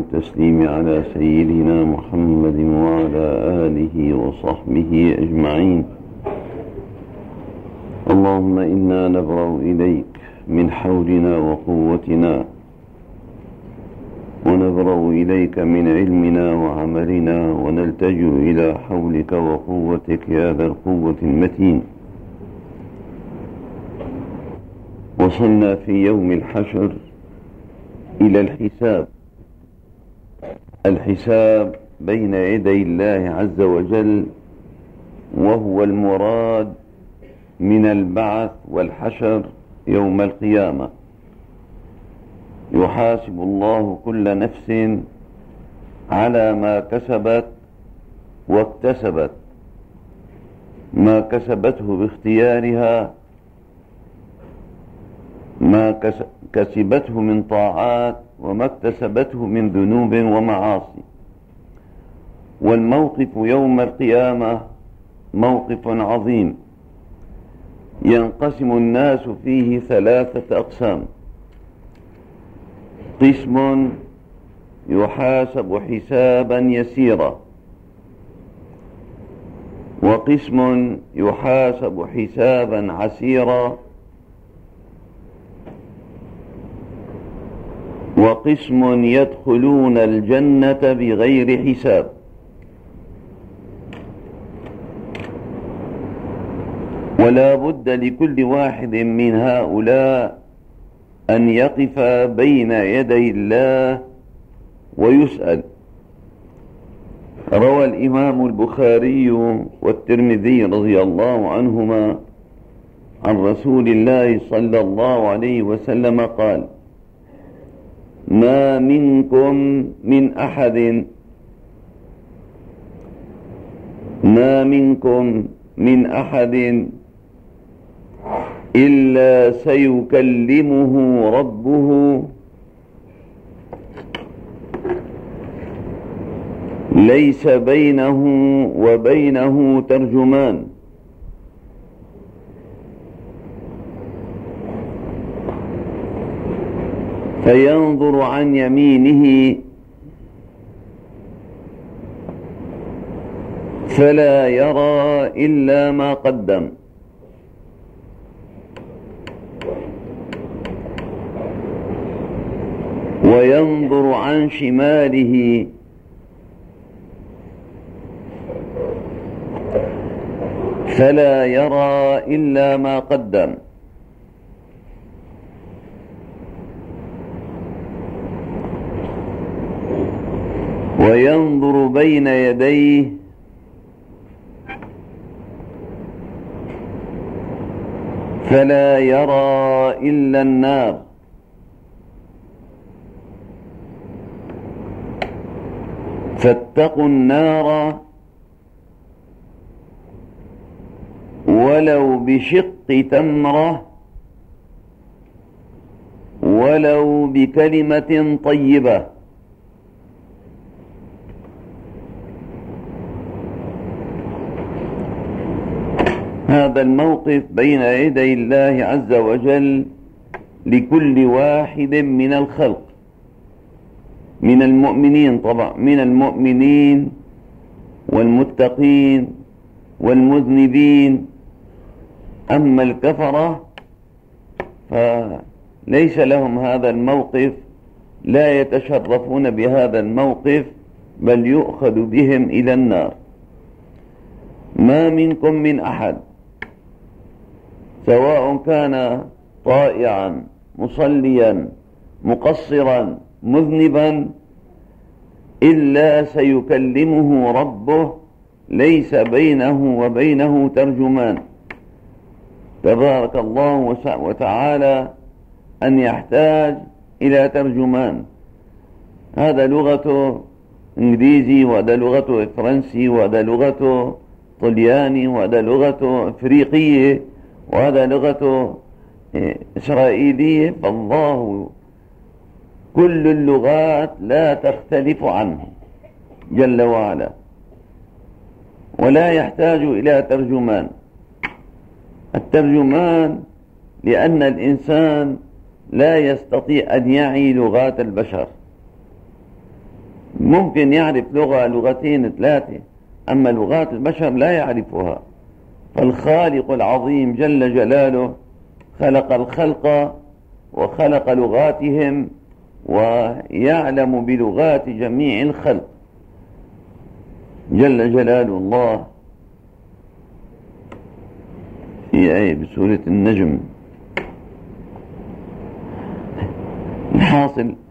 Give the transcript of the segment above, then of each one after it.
والتسليم على سيدنا محمد وعلى آله وصحبه أجمعين. اللهم إنا نبرأ إليك من حولنا وقوتنا، ونبرأ إليك من علمنا وعملنا، ونلتجئ إلى حولك وقوتك يا ذا القوة المتين. وصلنا في يوم الحشر إلى الحساب بين يدي الله عز وجل، وهو المراد من البعث والحشر يوم القيامة. يحاسب الله كل نفس على ما كسبت واكتسبت، ما كسبته باختيارها، ما كسبته من طاعات، وما اكتسبته من ذنوب ومعاصي. والموقف يوم القيامة موقف عظيم، ينقسم الناس فيه 3 أقسام: قسم يحاسب حسابا يسيرا، وقسم يحاسب حسابا عسيرا، وقسم يدخلون الجنة بغير حساب. ولا بد لكل واحد من هؤلاء أن يقف بين يدي الله ويسأل. روى الإمام البخاري والترمذي رضي الله عنهما عن رسول الله صلى الله عليه وسلم قال: ما منكم من أحد إلا سيكلمه ربه ليس بينه وبينه ترجمان، فينظر عن يمينه فلا يرى إلا ما قدم، وينظر عن شماله فلا يرى إلا ما قدم، وينظر بين يديه فلا يرى إلا النار، فاتقوا النار ولو بشق تمرة ولو بكلمة طيبة. هذا الموقف بين يدي الله عز وجل لكل واحد من الخلق، من المؤمنين طبعا، من المؤمنين والمتقين والمذنبين. أما الكفرة فليس لهم هذا الموقف، لا يتشرفون بهذا الموقف، بل يؤخذ بهم إلى النار. ما منكم من أحد، سواء كان طائعا مصليا مقصرا مذنبا، إلا سيكلمه ربه ليس بينه وبينه ترجمان. تبارك الله وتعالى أن يحتاج إلى ترجمان. هذا لغة إنجليزي، وهذا لغة فرنسي، وهذا لغة طلياني، وهذا لغة إفريقية، وهذا لغة إسرائيلية. فالله كل اللغات لا تختلف عنه جل وعلا، ولا يحتاج إلى ترجمان. الترجمان لأن الإنسان لا يستطيع أن يعي لغات البشر، ممكن يعرف لغة لغتين ثلاثة، أما لغات البشر لا يعرفها. فالخالق العظيم جل جلاله خلق الخلق وخلق لغاتهم ويعلم بلغات جميع الخلق جل جلال الله في آية بسورة النجم. الحاصل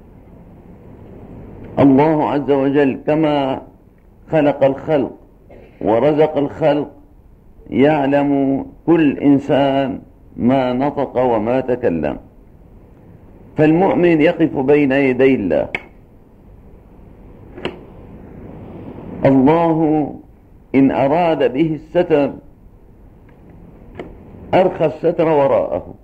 الله عز وجل كما خلق الخلق ورزق الخلق يعلم كل إنسان ما نطق وما تكلم. فالمؤمن يقف بين يدي الله، الله إن أراد به الستر أرخى الستر وراءه،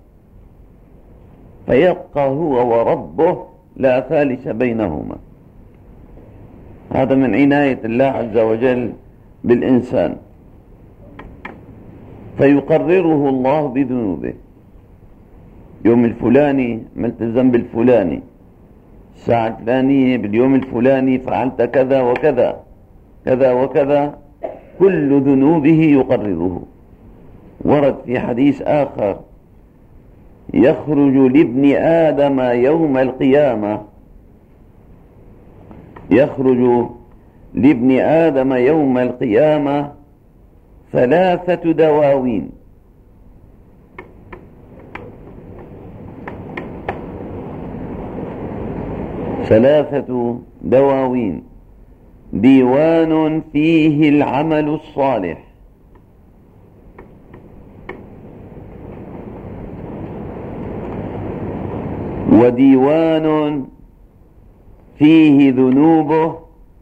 فيبقى هو وربه لا ثالث بينهما. هذا من عناية الله عز وجل بالإنسان، فيقرره الله بذنوبه. يوم الفلاني عملت الذنب الفلاني، الساعة الفلانية باليوم الفلاني فعلت كذا وكذا كذا وكذا، كل ذنوبه يقرره. ورد في حديث آخر: يخرج لابن آدم يوم القيامة، يخرج لابن آدم يوم القيامة 3 دواوين، 3 دواوين: ديوان فيه العمل الصالح، وديوان فيه ذنوبه،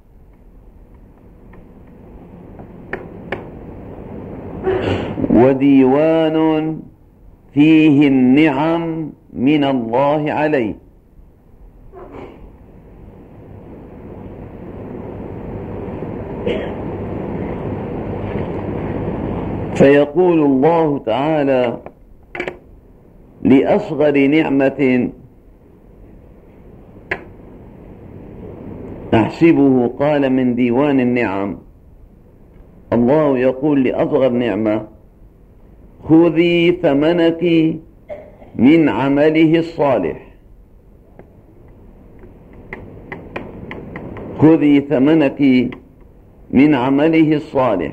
وديوان فيه النعم من الله عليه. فيقول الله تعالى لأصغر نعمة أحسبه قال من ديوان النعم، الله يقول لأصغر نعمة: خذي ثمنك من عمله الصالح، خذي ثمنك من عمله الصالح،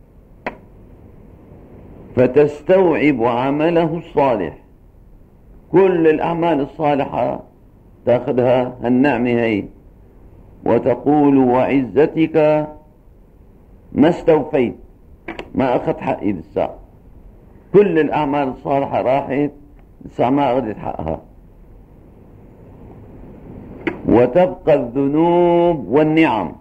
فتستوعب عمله الصالح. كل الأعمال الصالحة تأخذها النعمة هي، وتقول: وعزتك ما استوفيت، ما أخذت حقي لسه. كل الأعمال الصالحة راحت لسه ما أخذت حقها. وتبقى الذنوب والنعم،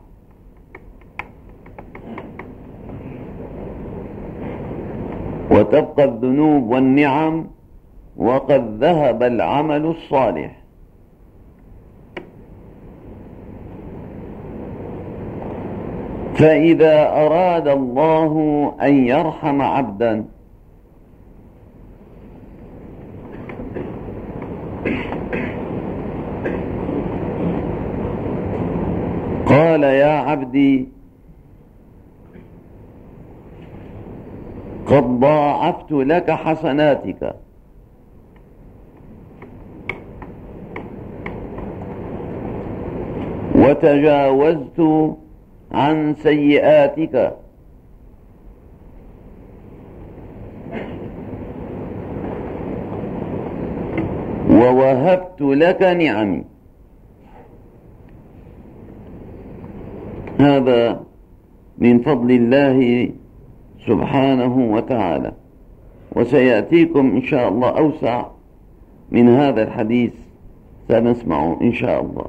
وتبقى الذنوب والنعم وقد ذهب العمل الصالح. فإذا أراد الله أن يرحم عبدا قال: يا عبدي قد ضاعفت لك حسناتك وتجاوزت عن سيئاتك ووهبت لك نعمي. هذا من فضل الله سبحانه وتعالى، وسيأتيكم إن شاء الله أوسع من هذا الحديث سنسمعه إن شاء الله.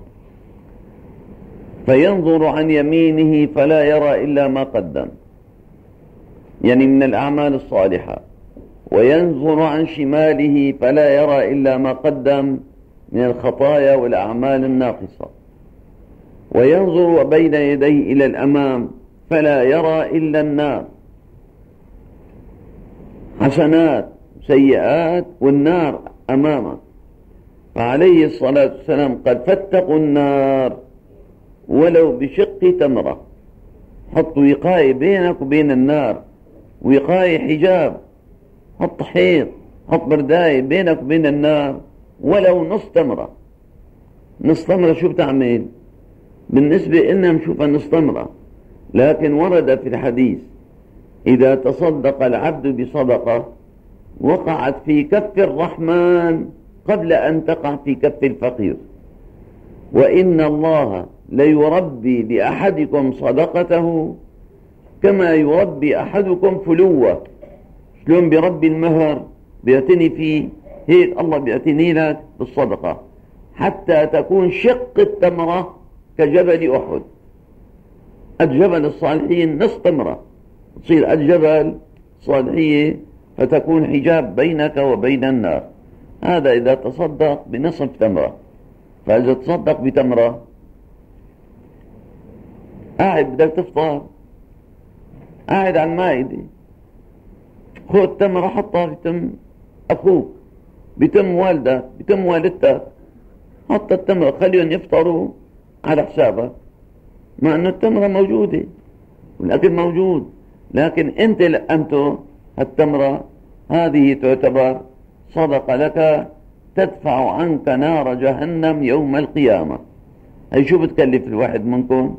فينظر عن يمينه فلا يرى إلا ما قدم، يعني من الأعمال الصالحة، وينظر عن شماله فلا يرى إلا ما قدم من الخطايا والأعمال الناقصة، وينظر بين يديه إلى الأمام فلا يرى إلا النار، حسنات سيئات والنار أمامه. فعليه الصلاة والسلام قال: فاتقوا النار ولو بشق تمرة. حط وقاية بينك وبين النار، وقاية حجاب، حط حيط، حط برداية بينك وبين النار ولو نص تمرة. نص تمرة شو بتعمل؟ بالنسبة لنا نشوفها نص تمرة، لكن ورد في الحديث إذا تصدق العبد بصدقة وقعت في كف الرحمن قبل أن تقع في كف الفقير. وإن الله ليربي لأحدكم صدقته كما يربي أحدكم فلوة. شلون بيربي المهر بيعتني فيه، هيك الله بيعتني لك بالصدقة حتى تكون شق التمرة كجبل أحد. الجبل الصالحين نص تمرة تصير الجبل صالحية فتكون حجاب بينك وبين النار. هذا إذا تصدق بنصف تمرة. فإذا تصدق بتمرة، قاعد بدك تفطر، قاعد على المائدة، خذ تمرة حطها بتم أخوك، بتم والدك، بتم والدتك، حط التمرة خليهم يفطروا على حسابك، مع أن التمرة موجودة والأكل موجود، لكن أنت لأنته التمرة هذه تعتبر صدقة لك تدفع عنك نار جهنم يوم القيامة. هي شو بتكلف الواحد منكم؟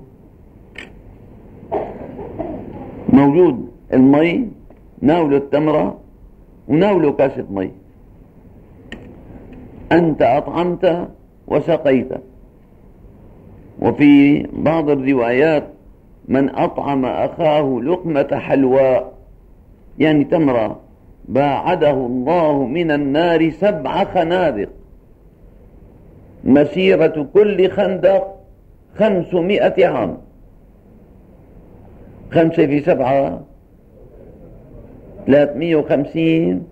موجود المي، ناولوا التمرة وناولوا كاسة مي. أنت أطعمت وسقيت. وفي بعض الروايات من أطعم أخاه لقمة حلواء، يعني تمرة، باعده الله من النار 7 خنادق، مسيرة كل خندق 500 عام. 5 في 7 350،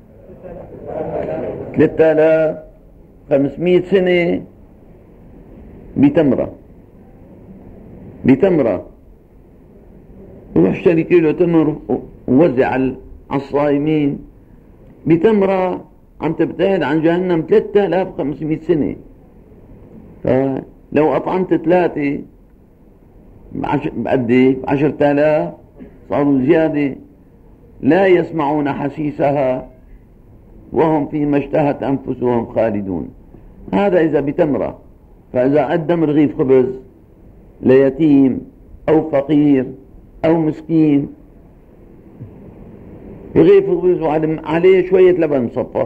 3500 سنة بتمرة. روح اشتري كيلو تمر ووزع على الصائمين. بتمرة عم تبتعد عن جهنم 3500 سنة. فلو أطعمت 3 بقدي 10,000 صاروا زيادة، لا يسمعون حسيسها وهم فيما اشتهت أنفسهم خالدون. هذا إذا بتمرة. فإذا قدم رغيف خبز ليتيم أو فقير أو مسكين، رغيف خبز عليه شوية لبن مصفى،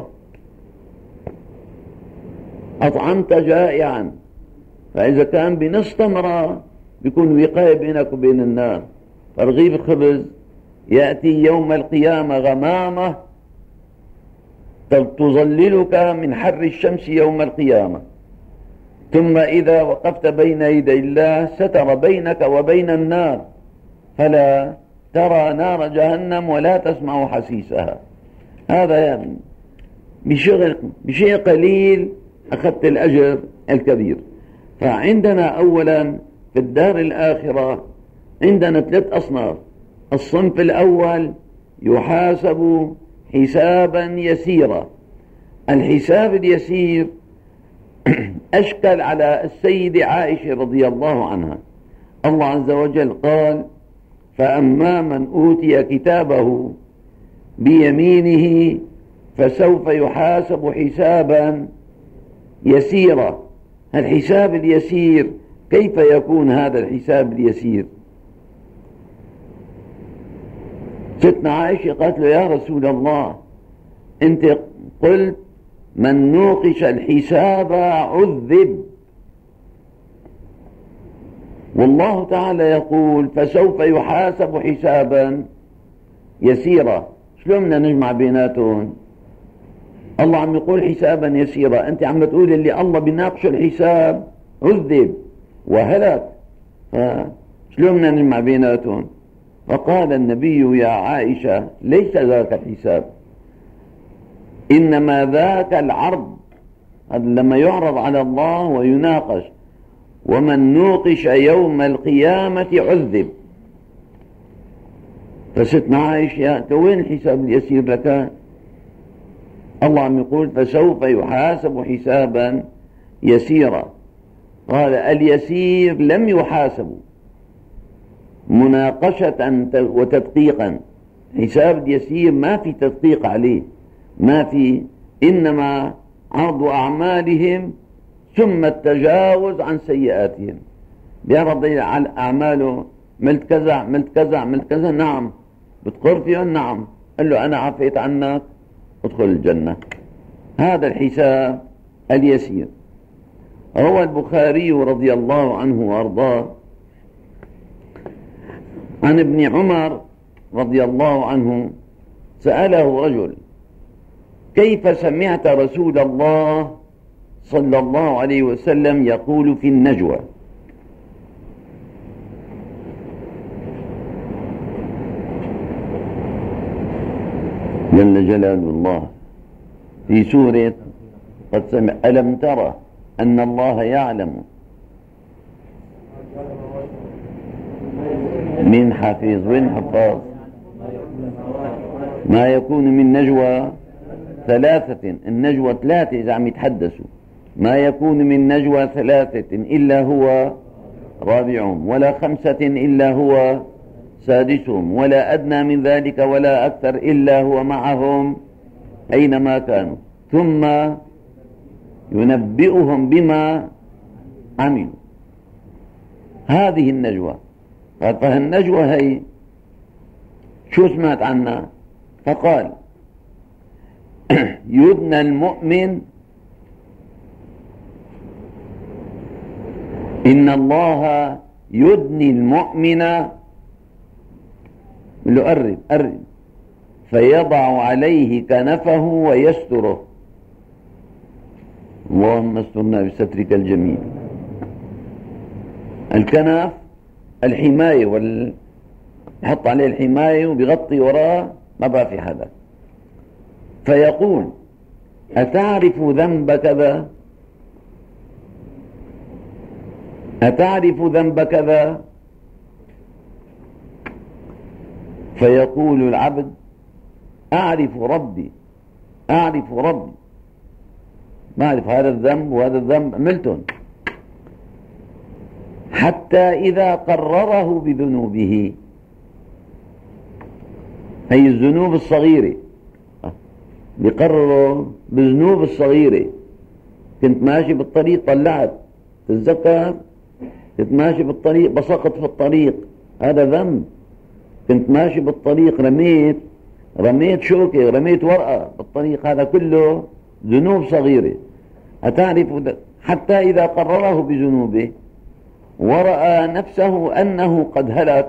أطعمت جائعا. فإذا كان بنص تمرة بيكون وقاية بينك وبين النار. فرغيف الخبز يأتي يوم القيامة غمامة تظللك من حر الشمس يوم القيامة. ثم إذا وقفت بين يدي الله ستر بينك وبين النار، فلا ترى نار جهنم ولا تسمع حسيسها. هذا يعني بشيء قليل أخذت الأجر الكبير. فعندنا أولا في الدار الآخرة عندنا 3 أصناف. الصنف الأول يحاسب حسابا يسيرا. الحساب اليسير أشكل على السيدة عائشة رضي الله عنها. الله عز وجل قال: فأما من أوتي كتابه بيمينه فسوف يحاسب حسابا يسيرا. الحساب اليسير، كيف يكون هذا الحساب اليسير؟ ستنا عائشة قالت له: يا رسول الله، أنت قلت من نوقش الحساب عذب، والله تعالى يقول فسوف يحاسب حسابا يسيرا. شلون بدنا نجمع بيناتهم؟ الله عم يقول حسابا يسيرا، أنت عم تقول اللي الله بيناقش الحساب عذب وهلك، شلون بدنا نجمع بيناتهم؟ فقال النبي: يا عائشة، ليس ذاك الحساب، إنما ذاك العرض. لما يعرض على الله ويناقش: ومن نوقش يوم القيامة عذب. فستنا عائشة: وين الحساب اليسير لك؟ الله عم يقول فسوف يحاسب حسابا يسيرا. قال اليسير لم يحاسبوا مناقشة وتدقيقا. حساب اليسير ما في تدقيق عليه، ما في، إنما عرض أعمالهم ثم التجاوز عن سيئاتهم. بيعرض على أعماله، عملت كذا عملت كذا عملت كذا، نعم. بتقر فيهم؟ نعم. قال له أنا عفيت عنك، ادخل الجنة. هذا الحساب اليسير. روى البخاري رضي الله عنه وأرضاه عن ابن عمر رضي الله عنه سأله رجل: كيف سمعت رسول الله صلى الله عليه وسلم يقول في النجوى؟ جل جلال الله في سورة قد سمع: ألم ترى أن الله يعلم من حفيظ وين حفاظ ما يكون من نجوى ثلاثة. النجوى ثلاثة إذا عم يتحدثوا، ما يكون من نجوى ثلاثة إلا هو رابعهم، ولا خمسة إلا هو سادسهم، ولا أدنى من ذلك ولا أكثر إلا هو معهم أينما كانوا، ثم ينبئهم بما عملوا. هذه النجوى. فالنجوى هي شو سمعت عنها؟ فقال: يدنى المؤمن، إن الله يدني المؤمن، قرب قرب، فيضع عليه كنفه ويستره. اللهم استرنا بسترك الجميل. الكنف الحماية، يحط عليه الحماية وبيغطي وراه، ما بقى في حدا. فيقول: أتعرف ذنب كذا؟ أتعرف ذنب كذا؟ فيقول العبد: أعرف ربي أعرف ربي، ما أعرف هذا الذنب وهذا الذنب عملتهم. حتى إذا قرره بذنوبه، هي الذنوب الصغيرة، بيقرروا بذنوب الصغيرة. كنت ماشي بالطريق طلعت، تتذكر؟ كنت ماشي بالطريق بسقط في الطريق، هذا ذنب. كنت ماشي بالطريق رميت شوكة، رميت ورقة بالطريق، هذا كله ذنوب صغيرة. أتعرف حتى إذا قرره بذنوبه ورأى نفسه أنه قد هلك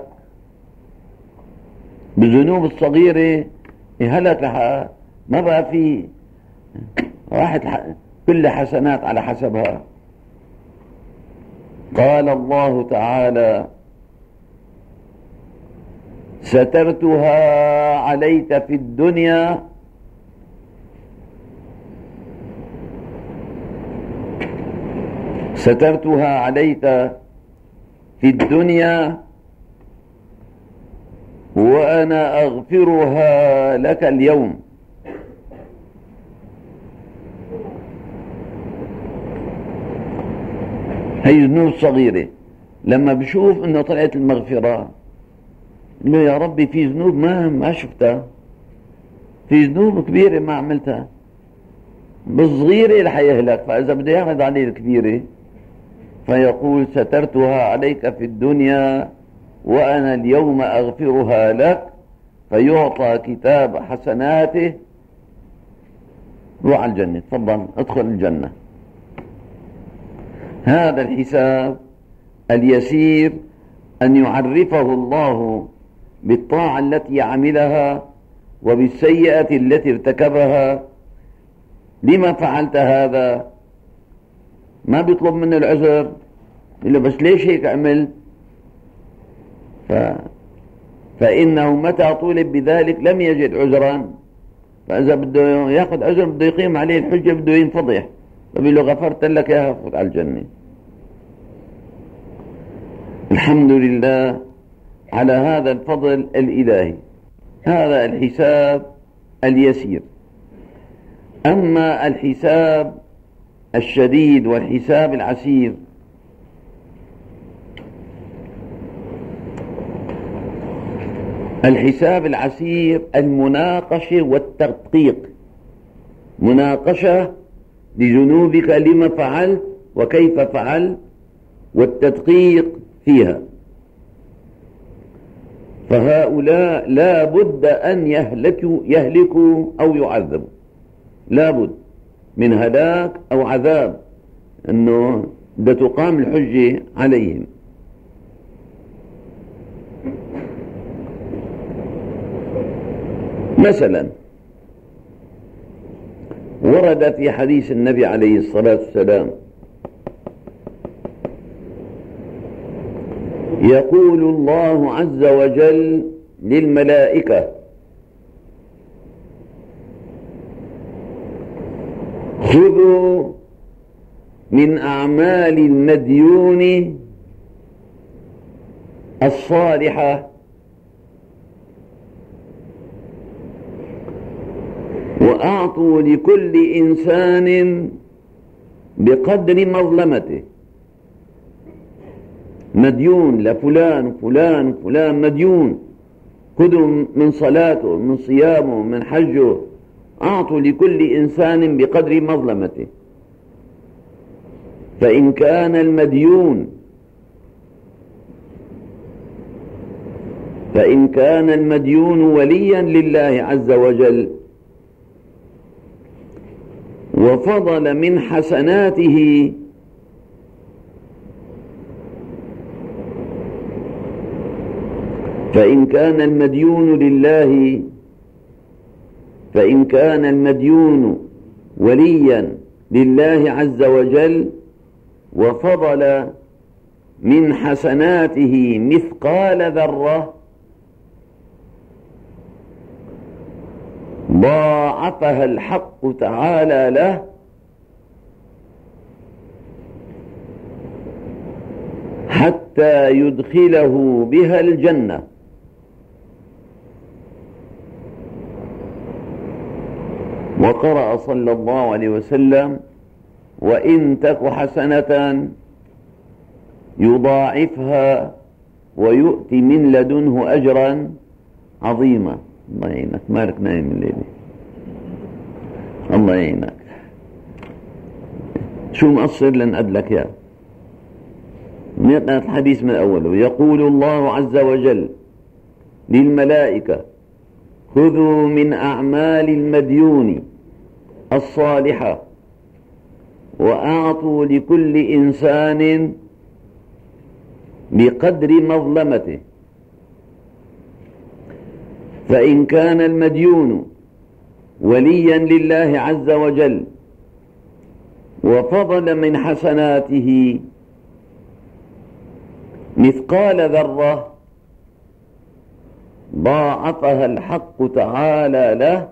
بذنوب الصغيرة، هلك، ما بقى في، راحت كل حسنات على حسبها. قال الله تعالى: سترتها عليك في الدنيا سترتها عليك في الدنيا وأنا أغفرها لك اليوم. هي ذنوب صغيرة. لما بشوف انه طلعت المغفرة، له يا ربي في ذنوب ما شفتها، في ذنوب كبيرة ما عملتها، بالصغيرة رح يهلك، فإذا بده يعمل عليه الكبيرة فيقول: سترتها عليك في الدنيا وأنا اليوم أغفرها لك، فيعطى كتاب حسناته، روح على الجنة، تفضل ادخل الجنة. هذا الحساب اليسير، أن يعرفه الله بالطاعة التي عملها وبالسيئة التي ارتكبها. لما فعلت هذا؟ ما بيطلب منه العذر، إلا بس ليش هيك عملت؟ فإنه متى طولب بذلك لم يجد عذرا، فإذا بده يأخذ عذر بده يقيم عليه الحجة، بده ينفضح، فبيقول له غفرت لك يا فوت على الجنة. الحمد لله على هذا الفضل الإلهي. هذا الحساب اليسير. أما الحساب الشديد والحساب العسير الحساب العسير المناقشة والتدقيق، مناقشة لذنوبك لما فعلت وكيف فعلت والتدقيق فيها. فهؤلاء لا بد أن يهلكوا أو يعذبوا، لا بد من هلاك أو عذاب، أنه ده تقام الحجة عليهم. مثلا ورد في حديث النبي عليه الصلاة والسلام يقول الله عز وجل للملائكة: خذوا من أعمال المديون الصالحة وأعطوا لكل إنسان بقدر مظلمته. مديون لفلان فلان فلان مديون، خذوا من صلاته من صيامه من حجه، أعطوا لكل إنسان بقدر مظلمته. فإن كان المديون وليا لله عز وجل وفضل من حسناته فإن كان المديون وليا لله عز وجل وفضل من حسناته مثقال ذرة ضاعفها الحق تعالى له حتى يدخله بها الجنة. وقرأ صلى الله عليه وسلم: وإن تك حسنة يضاعفها ويؤتي من لدنه أجرا عظيما. الله يعينك، مالك نايم الليلة، الله يعينك، شو مقصر لنقبلك يا نقرأ الحديث من أوله. يقول الله عز وجل للملائكة: خذوا من أعمال المديون الصالحة وأعطوا لكل إنسان بقدر مظلمته. فإن كان المديون وليا لله عز وجل وفضل من حسناته مثقال ذرة ضاعفها الحق تعالى له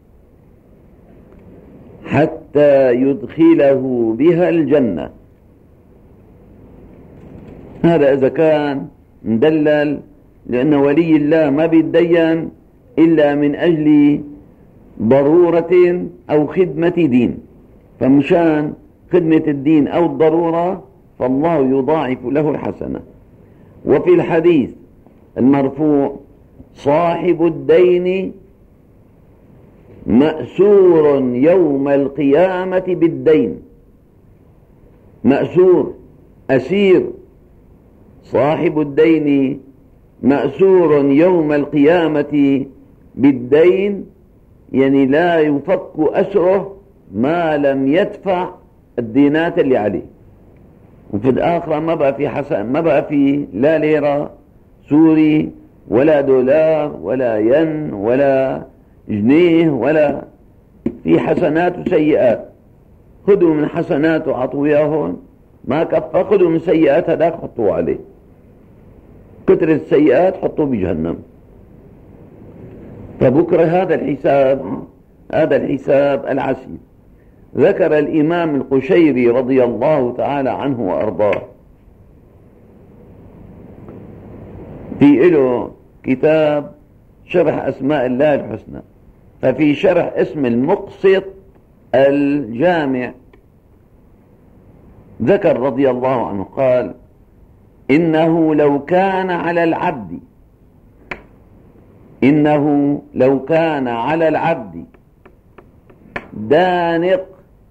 حتى يدخله بها الجنة. هذا إذا كان مدلل، لأن ولي الله ما بيتدين إلا من أجل ضرورة أو خدمة دين، فمشان خدمة الدين أو الضرورة فالله يضاعف له الحسنة. وفي الحديث المرفوع: صاحب الدين مأسور يوم القيامة بالدين. مأسور، أسير، صاحب الدين مأسور يوم القيامة بالدين، يعني لا يفك أسره ما لم يدفع الدينات اللي عليه. وفي الآخرة ما بقى في حسن، ما بقى في لا ليرة سوري ولا دولار ولا ين ولا جنيه، ولا في حسنات وسيئات. خذوا من حسنات وعطوا إياهن، ما كفى خذوا من سيئات هذاك حطوا عليه، كتر السيئات حطوا بجهنم. فبكرة هذا الحساب العسير. ذكر الإمام القشيري رضي الله تعالى عنه وأرضاه في له كتاب شرح أسماء الله الحسنى، ففي شرح اسم المقسط الجامع ذكر رضي الله عنه قال: إنه لو كان على العبد إنه لو كان على العبد دانق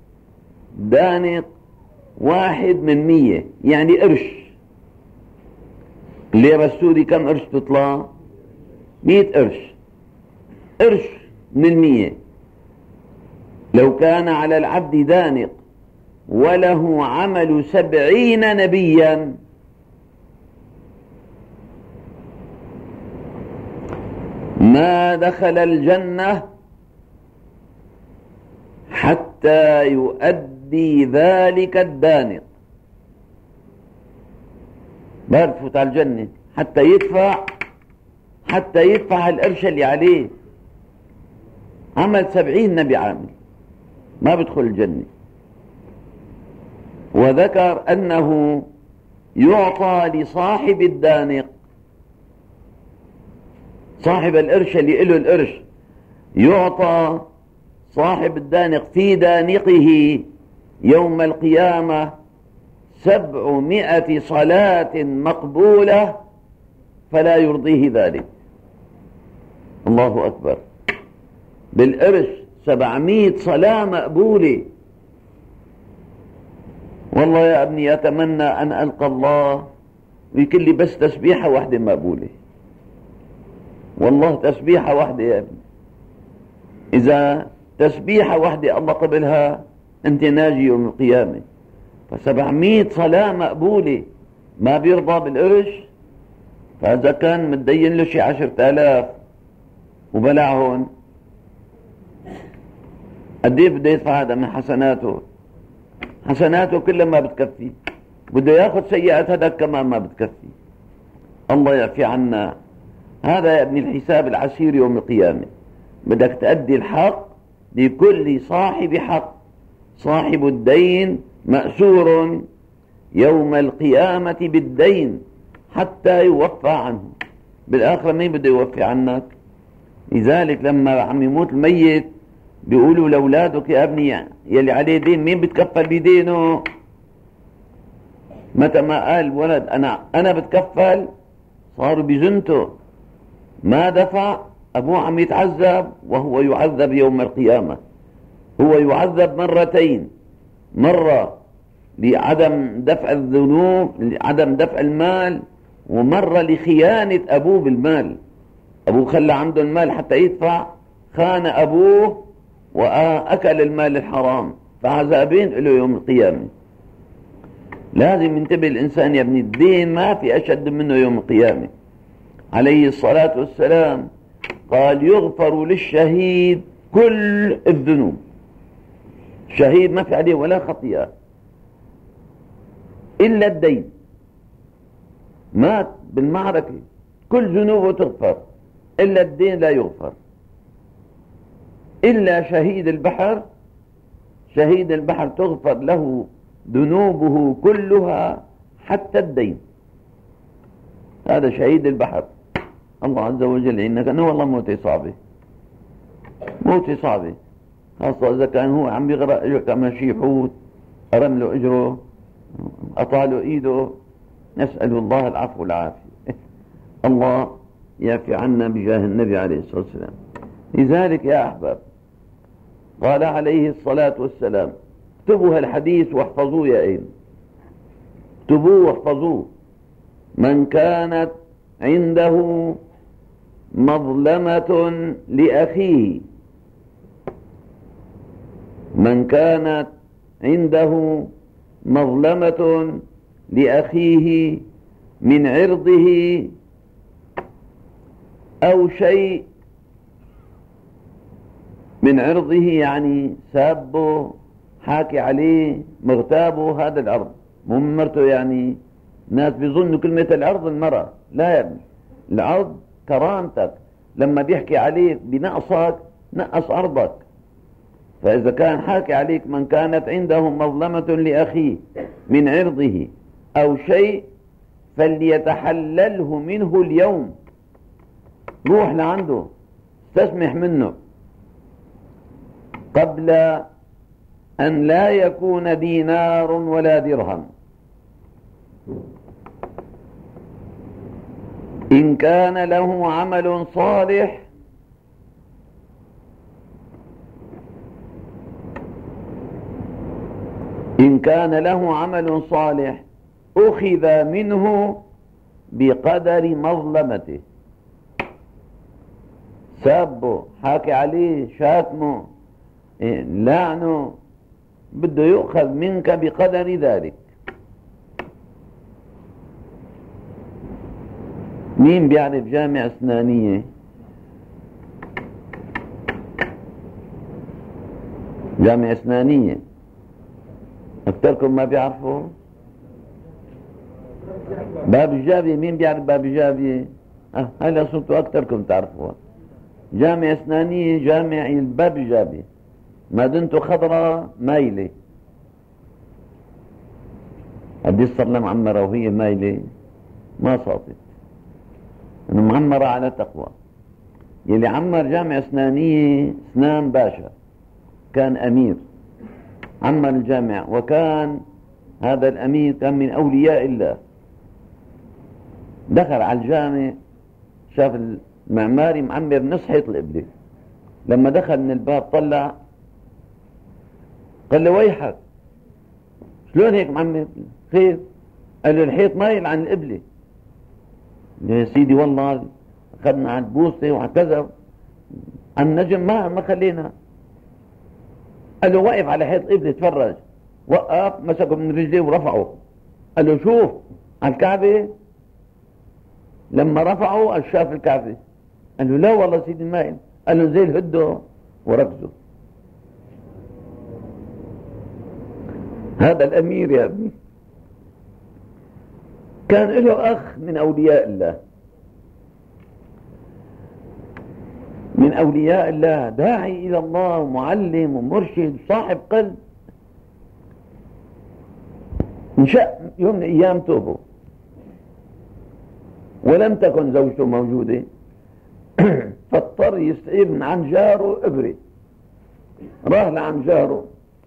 1/100 يعني قرش. الليرة السوري كم قرش تطلع؟ 100 قرش من 100. لو كان على العبد دانق وله عمل 70 نبيا ما دخل الجنة حتى يؤدي ذلك الدانق. ما بفوت على الجنة حتى يدفع القرش اللي عليه. عمل 70 نبي عامل ما بدخل الجنة. وذكر أنه يعطى لصاحب الدانق، صاحب القرش اللي له القرش، يعطى صاحب الدانق في دانقه يوم القيامة 700 صلاة مقبولة فلا يرضيه ذلك. الله أكبر، بالقرش 700 صلاة مقبولة. والله يا ابني أتمنى أن ألقى الله ويكون لي بس تسبيحة واحدة مقبولة. والله تسبيحة واحدة يا ابني، إذا تسبيحة واحدة الله قبلها أنت ناجي يوم القيامة. ف700 صلاة مقبولة ما بيرضى بالقرش، فإذا كان متدين له شي 10,000 وبلعهن قديه بده يدفع هذا من حسناته؟ حسناته كلها ما بتكفي، بده ياخذ سيئات هذا كمان ما بتكفي. الله يعفي عنا. هذا يا ابني الحساب العسير يوم القيامة. بدك تأدي الحق لكل صاحب حق. صاحب الدين مأسور يوم القيامة بالدين حتى يوفى عنه. بالآخرة مين بده يوفي عنك؟ لذلك لما عم يموت الميت بيقولوا لأولادك يا ابني يلي عليه دين مين بتكفل بدينه؟ متى ما قال ولد أنا بتكفل صاروا بزنته، ما دفع أبوه عم يتعذب وهو يعذب يوم القيامة. هو يعذب مرتين، مرة لعدم دفع الذنوب، لعدم دفع المال، ومرة لخيانة أبوه بالمال. أبوه خلى عنده المال حتى يدفع، خان أبوه وأكل المال الحرام، فعذابين له يوم القيامة. لازم ينتبه الإنسان يا ابني، الدين ما في أشد منه يوم القيامة. عليه الصلاة والسلام قال يغفر للشهيد كل الذنوب. شهيد ما في عليه ولا خطيئة إلا الدين، مات بالمعركة كل ذنوبه تغفر إلا الدين لا يغفر. إلا شهيد البحر، شهيد البحر تغفر له ذنوبه كلها حتى الدين. هذا شهيد البحر. الله عز وجل إنك أنه والله موتي صعبة، موتي صعبة، خاصة إذا كان هو عم يغرق إجره كما شي حوت أرم له إجره قطع له إيده. نسأل الله العفو والعافية. الله يعفي عنا بجاه النبي عليه الصلاة والسلام. لذلك يا أحباب قال عليه الصلاة والسلام، اكتبوا الحديث واحفظوه يا أين، اكتبوه واحفظوه: من كانت عنده مظلمة لأخيه، من كانت عنده مظلمة لأخيه من عرضه أو شيء من عرضه، يعني سابه حاكي عليه مغتابه، هذا العرض مو من مرته. يعني ناس بيظنوا كلمة العرض المرأة، لا يا ابني، العرض كرامتك. لما بيحكي عليك بنقصك نقص عرضك. فإذا كان حاكي عليك من كانت عنده مظلمة لأخيه من عرضه أو شيء فليتحلله منه اليوم، روح لعنده استسمح منه قبل أن لا يكون دينار ولا درهم. إن كان له عمل صالح أخذ منه بقدر مظلمته. سابه، حاكي عليه، شاتمه، لعنه، بده يؤخذ منك بقدر ذلك. مين بيعرف جامع اسنانية؟ جامع اسنانية اكتركم ما بيعرفوا. باب الجابية، مين بيعرف باب الجابية؟ هلا صرتوا اكتركم تعرفوها. جامع اسنانية جامع الباب الجابية، مدينته خضراء مايلة، قديش صار لها معمرة وهي مايلة ما صاطت، انه معمرة على تقوى. يلي عمر جامع اسنانية سنان باشا، كان امير، عمر الجامع، وكان هذا الامير كان من اولياء الله. دخل على الجامع شاف المعماري معمر نصحة القبلة، لما دخل من الباب طلع قال له ويحك شلون هيك معمر؟ خير؟ قال له الحيط مايل عن القبلة. يا سيدي والله اخذنا على البوصة وعلى كذا، عن النجم ما خلينا. قال له واقف على حيط قبلة تفرج، وقف مسكه من رجليه ورفعه. قال له شوف على الكعبة. لما رفعه شاف الكعبة. قال له لا والله سيدي مايل. قال له زي الهده وركزه. هذا الأمير يا ابني كان له أخ من أولياء الله، من أولياء الله، داعي إلى الله ومعلم ومرشد صاحب قلب. انشأ يوم من أيام توبه، ولم تكن زوجته موجودة، فاضطر يستعير من عن جاره إبرة. راح لعن جاره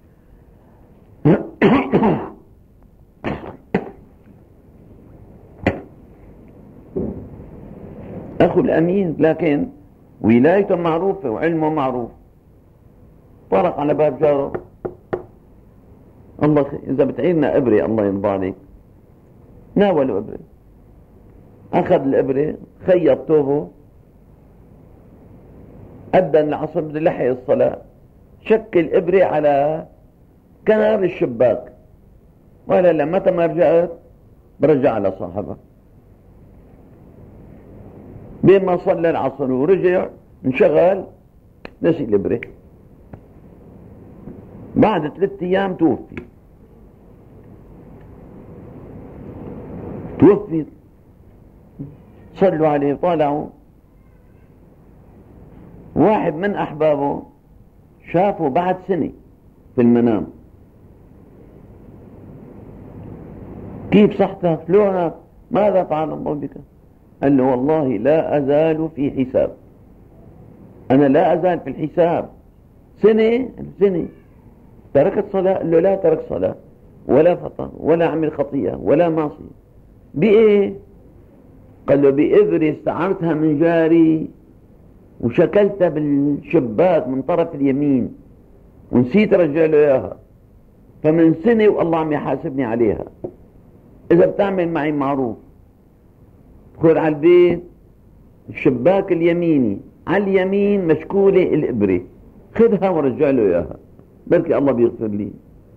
أخو الأمين، لكن ولايته معروفة وعلمه معروف. طرق على باب جاره، الله إذا بتعيرنا إبرة الله يرضى عليك. ناوله إبرة، أخذ الإبرة، خيط توبه، أدى العصر بده لحق الصلاة، شكل إبرة على كنار الشباك، وقال لما متى ما رجعت برجع على صاحبها. بين ما صلى العصر ورجع انشغل نسي الإبرة. بعد 3 أيام توفي. صلوا عليه، طالعوا، واحد من أحبابه شافه بعد سنة في المنام. كيف صحتك؟ شلونك؟ ماذا فعل الله بك؟ قال له والله لا أزال في حساب، أنا لا أزال في الحساب. سنة تركت صلاة؟ قال له لا ترك صلاة ولا فطر ولا عمل خطيئة ولا معصية. بإيه؟ قال له بإبرة استعرتها من جاري وشكلتها بالشباك من طرف اليمين ونسيت رجع له إياها، فمن سنة والله عم يحاسبني عليها. إذا بتعمل معي معروف ادخل على البيت، الشباك اليميني على اليمين مشكولة الإبرة، خذها ورجع له إياها، بلكي الله بيغفر لي.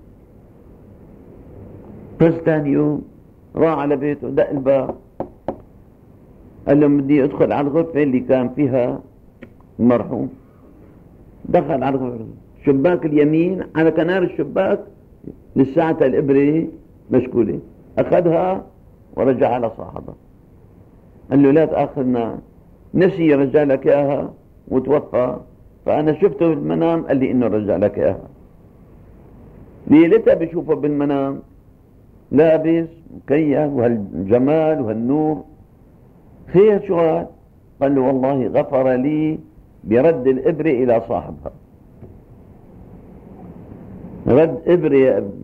بس ثاني يوم راح على بيته، دق الباب، قال لهم بدي ادخل على الغرفة اللي كان فيها المرحوم. دخل على الغرفة، شباك اليمين على كنار الشباك لساعة الإبرة مشكولة، أخذها ورجع على صاحبها. قال له لا تأخذنا، نسي رجع لك إياها وتوفى، فأنا شفته بالمنام قال لي إنه رجع لك إياها. ليلتها بشوفه بالمنام لابس مكيف وهالجمال وهالنور، خير شو هاد؟ قال له والله غفر لي برد الإبرة إلى صاحبها. رد إبرة يا ابني،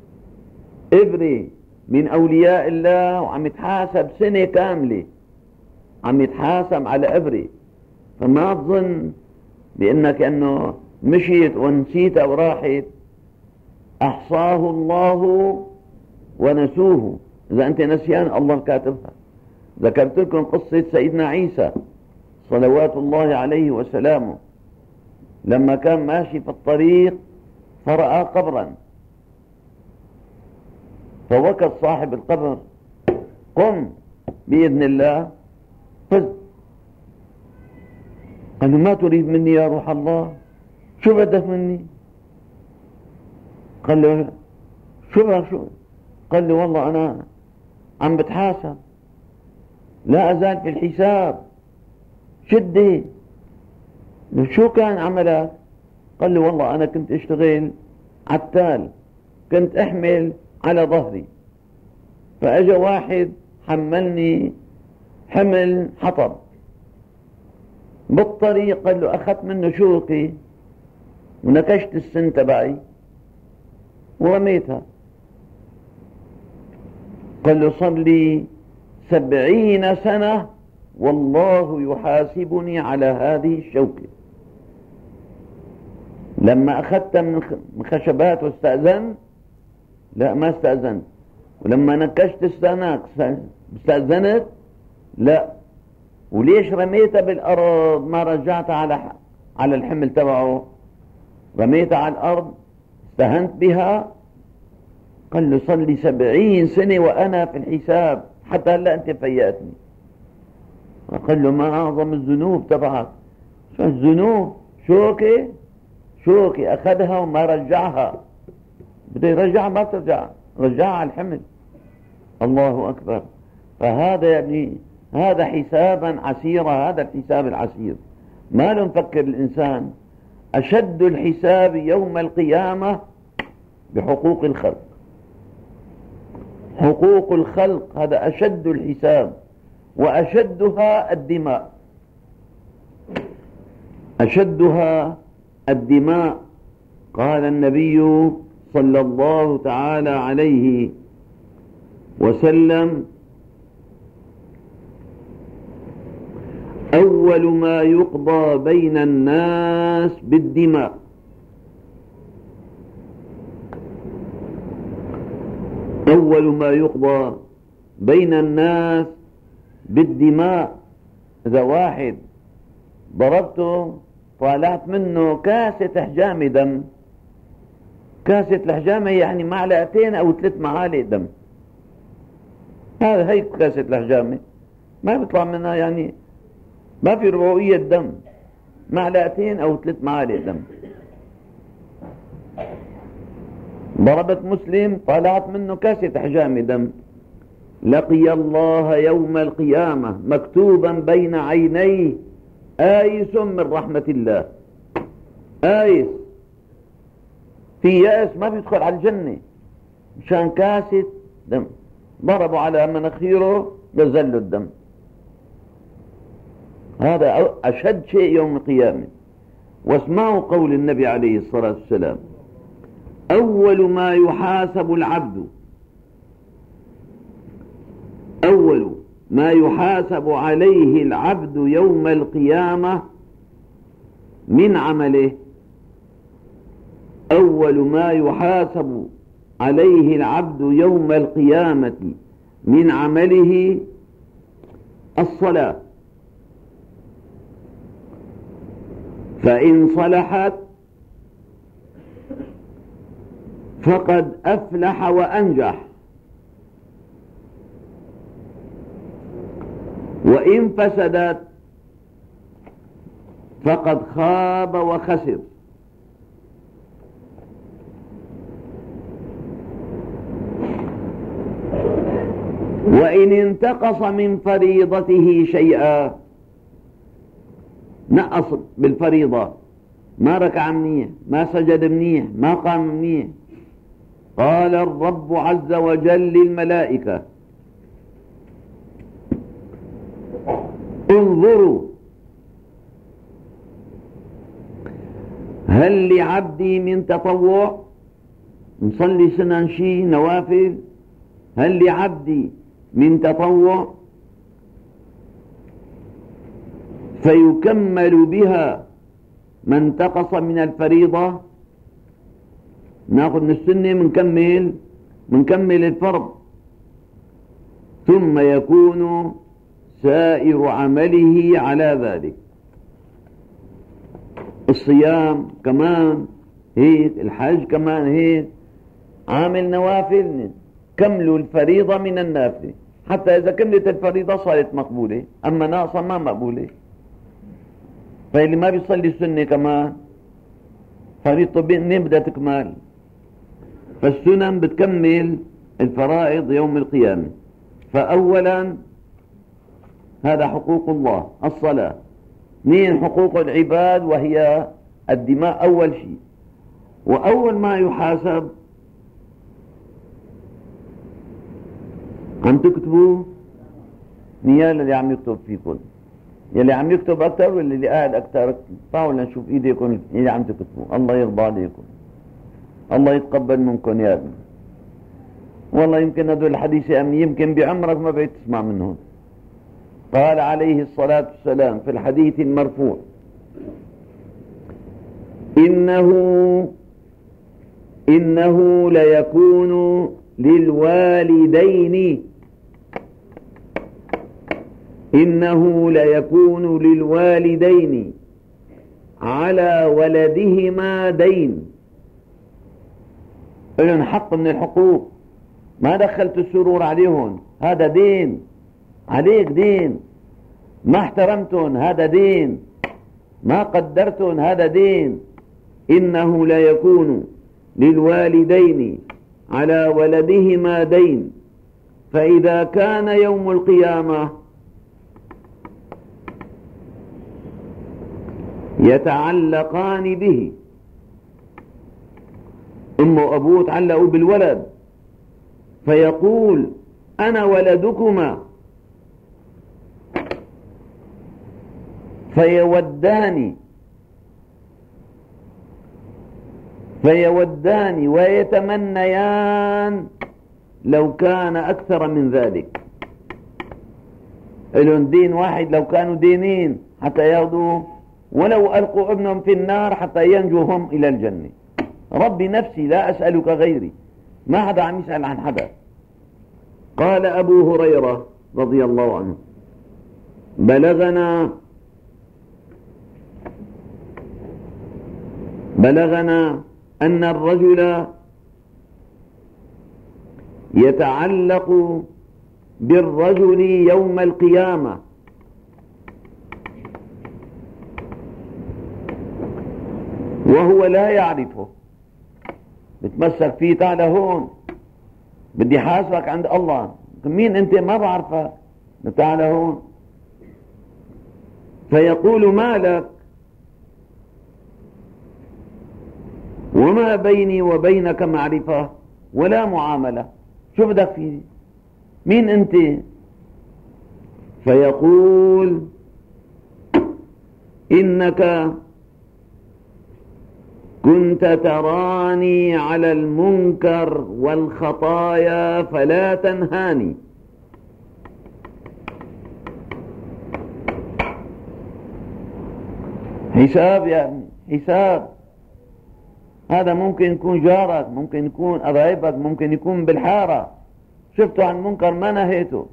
إبرة من أولياء الله وعم يتحاسب سنة كاملة عم يتحاسب على قبري، فما تظن بأنك أنه مشيت ونسيت أو راحت. أحصاه الله ونسوه. إذا أنت نسيان الله كاتبها. ذكرت لكم قصة سيدنا عيسى صلوات الله عليه وسلامه، لما كان ماشي في الطريق فرأى قبرا، فوكل صاحب القبر: قم بإذن الله، فز. قال له: ما تريد مني يا روح الله؟ شو بدك مني؟ قال له: شو؟ قال له: والله أنا عم بتحاسب، لا أزال في الحساب، شدي. شو كان عملك؟ قال له: والله أنا كنت أشتغل عتال، كنت أحمل على ظهري، فأجا واحد حملني حمل حطب بالطريق. قال له: أخذت منه شوكي ونكشت السن تبعي ورميتها. قال له: صار لي 70 سنة والله يحاسبني على هذه الشوكة. لما أخذتها من خشبات واستأذنت؟ لا، ما استأذنت. ولما نكشت استأذنت؟ لا. وليش رميتها بالأرض ما رجعتها على الحمل تبعه؟ رميتها على الأرض، استهنت بها. قال له: صار لي 70 سنة وأنا في الحساب، حتى هلأ أنت فيأتني. قال له: ما أعظم الذنوب تبعك؟ شو الذنوب؟ شوكي أخذها وما رجعها، بده يرجعها ما ترجع، رجعها على الحمل. الله أكبر. فهذا يعني هذا حسابا عسيرا، هذا الحساب العسير. ما نفكر الإنسان أشد الحساب يوم القيامة بحقوق الخلق. حقوق الخلق هذا أشد الحساب، وأشدها الدماء، أشدها الدماء. قال النبي صلى الله تعالى عليه وسلم: أول ما يقضى بين الناس بالدماء. أول ما يقضى بين الناس بالدماء. إذا واحد ضربته طالعت منه كاسة حجامة دم، كاسة الحجامة يعني معلقتين أو 3 معالق دم، هذا هي كاسة الحجامة، ما بيطلع منها يعني ما في ربوية دم، معلقتين أو 3 معالق دم. ضربت مسلم طالعت منه كاسة حجامة دم، لقي الله يوم القيامة مكتوبا بين عينيه آيس من رحمة الله. آيس، في يأس، ما بيدخل على الجنة مشان كاسة دم، ضربوا على مناخيره نزل له الدم. هذا أشد شيء يوم القيامة. واسمعوا قول النبي عليه الصلاة والسلام: أول ما يحاسب العبد، أول ما يحاسب عليه العبد يوم القيامة من عمله. أول ما يحاسب عليه العبد يوم القيامة من عمله الصلاة، فإن صلحت فقد أفلح وأنجح، وإن فسدت فقد خاب وخسر. وإن انتقص من فريضته شيئا، نقص بالفريضة، ما ركع منيح، ما سجد منيح، ما قام منيح، قال الرب عز وجل للملائكة: انظروا هل لعبدي من تطوع، نصلي سنن شي نوافل، هل لعبدي من تطوع؟ فيكمل بها ما انتقص من الفريضة. ناخذ من السنة منكمل الفرض، ثم يكون سائر عمله على ذلك. الصيام كمان هيك، الحج كمان هيك، عامل نوافل كملوا الفريضة من النافلة، حتى إذا كملت الفريضة صارت مقبولة، أما ناقصة ما مقبولة. فاللي ما بيصلي السنة كمان فريضته منين بدها تكمل؟ فالسنن بتكمل الفرائض يوم القيامة. فأولا هذا حقوق الله الصلاة. اثنين حقوق العباد وهي الدماء أول شيء، وأول ما يحاسب عم تكتبوا مين اللي عم يكتب فيكم؟ يلي عم يكتب أكتر واللي اللي قاعد أكتر؟ تعالوا نشوف إيديكم اللي عم تكتبوا. الله يرضى عليكم، الله يتقبل منكم يا ابني. والله يمكن هذول الحديث يمكن بعمرك ما بقيت تسمع منهم. قال عليه الصلاة والسلام في الحديث المرفوع: إنه ليكون للوالدين على ولدهما دين. لهم حق من الحقوق، ما دخلت السرور عليهم، هذا دين عليك، دين. ما احترمتن هذا دين، ما قدرتن هذا دين. إنه ليكون للوالدين على ولدهما دين، فإذا كان يوم القيامة يتعلقان به، أم وأبوه تعلقوا بالولد، فيقول: أنا ولدكما، فيودان ويتمنيان لو كان أكثر من ذلك. لهم دين واحد، لو كانوا دينين حتى ياخذوا، ولو ألقوا ابنهم في النار حتى ينجوهم إلى الجنة. ربي نفسي لا أسألك غيري، ما حدا عم يسأل عن حدا. قال أبو هريرة رضي الله عنه: بلغنا أن الرجل يتعلق بالرجل يوم القيامة وهو لا يعرفه، بتمسك فيه: تعال هون بدي حاسبك عند الله. مين انت؟ ما بعرفك، تعال هون. فيقول: ما لك؟ وما بيني وبينك معرفة ولا معاملة، شو بدك فيه؟ مين انت؟ فيقول: إنك كنت تراني على المنكر والخطايا فلا تنهاني. حساب يا ابني، حساب. هذا ممكن يكون جارك، ممكن يكون قرايبك، ممكن يكون بالحارة، شفته عن منكر ما نهيته،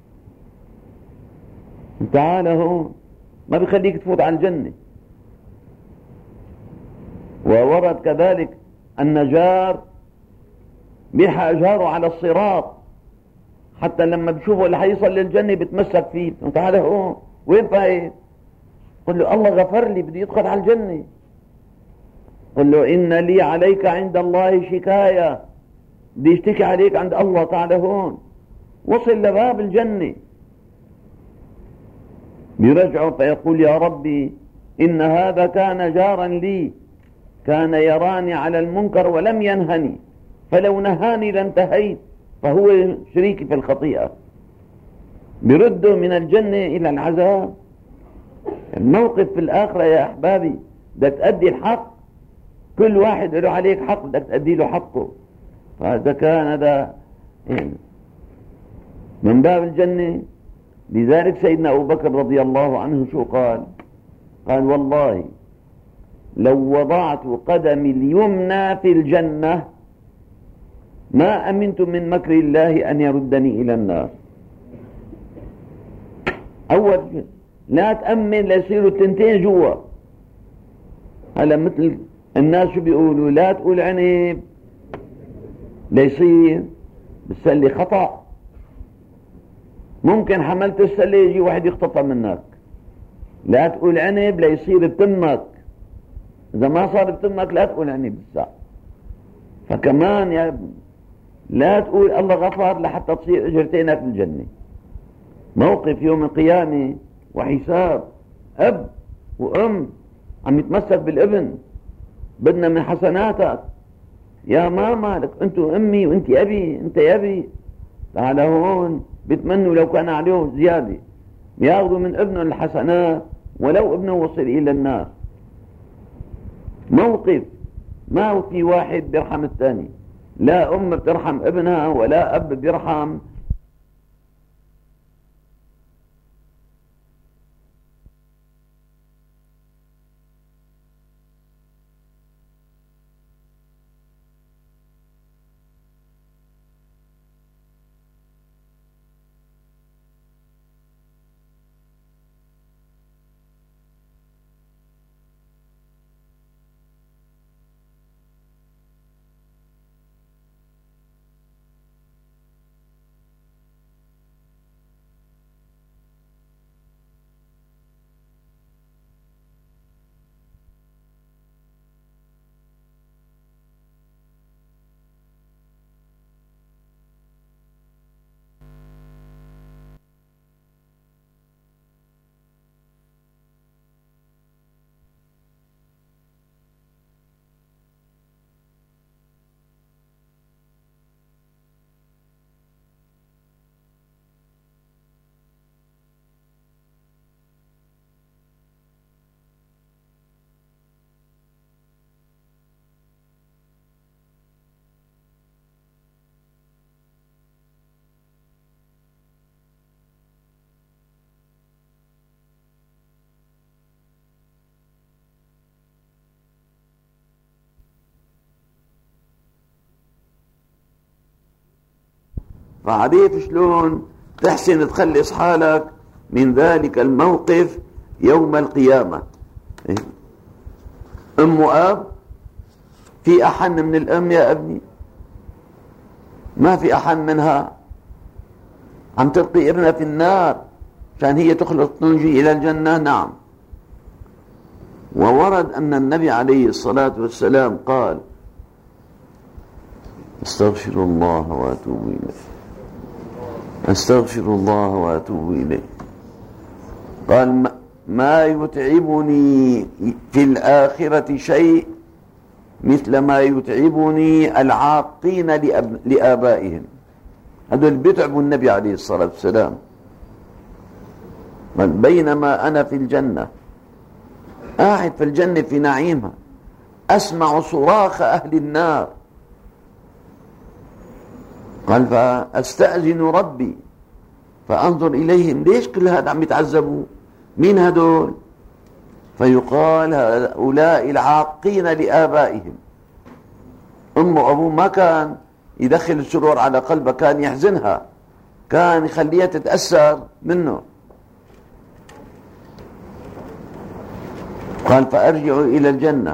تعال هون، ما بيخليك تفوت على الجنة. وورد كذلك أن جار بيحق جاره على الصراط، حتى لما بشوفه اللي حيصل للجنة بتمسك فيه: تعال هون، وين فايت؟ قل له: الله غفر لي، بدي يدخل على الجنة. قل له: إن لي عليك عند الله شكاية، بدي يشتكي عليك عند الله، تعال هون. وصل لباب الجنة، بيرجعه فيقول: يا ربي، إن هذا كان جارا لي، كان يراني على المنكر ولم ينهني، فلو نهاني لانتهيت، فهو شريكي في الخطيئة. بيرده من الجنة إلى العذاب. الموقف في الآخرة يا أحبابي بدك تأدي الحق، كل واحد له عليك حق، بدك تأدي له حقه. فهذا كان هذا من باب الجنة. لذلك سيدنا أبو بكر رضي الله عنه شو قال؟ قال والله لو وضعت قدمي اليمنى في الجنة ما أمنت من مكر الله أن يردني إلى النار. أول لا تأمن ليصيروا التنتين جوا. هلا مثل الناس شو بيقولوا؟ لا تقول عنب ليصير بالسلة خطأ. ممكن حملت السلة يجي واحد يخطفها منك. لا تقول عنب ليصير بتمك. إذا ما صار بتمك لا تقول عنب بالساعة. فكمان يا ابني لا تقول الله غفر لحتى تصير اجرتينك في الجنة. موقف يوم القيامة وحساب أب وأم عم يتمسك بالابن، بدنا من حسناتك يا ماما، لك انتو امي وانت ابي، انت يابي تعال هون. بيتمنوا لو كان عليهم زيادة ياخذوا من ابنه الحسنات ولو ابنه وصل الى النار. موقف ما في واحد بيرحم الثاني، لا ام بترحم ابنها ولا اب بيرحم. فعريف شلون تحسن تخلص حالك من ذلك الموقف يوم القيامة. أم وأب في أحن من الأم يا ابني؟ ما في أحن منها. عم تلقي ابنها في النار عشان هي تخلص تنجي إلى الجنة. نعم. وورد أن النبي عليه الصلاة والسلام قال استغفر الله وأتوب إليه، استغفر الله وأتوب إليه. قال ما يتعبني في الآخرة شيء مثل ما يتعبني العاقين لآبائهم. هذول بيتعبوا النبي عليه الصلاة والسلام. بينما أنا في الجنة قاعد في الجنة في نعيمها أسمع صراخ أهل النار. قال فأستأذن ربي فأنظر إليهم، ليش كل هذا عم يتعذبوا؟ مين هدول؟ فيقال هؤلاء العاقين لآبائهم. أم وأبوه ما كان يدخل السرور على قلبها، كان يحزنها، كان يخليها تتأثر منه. قال فأرجع إلى الجنة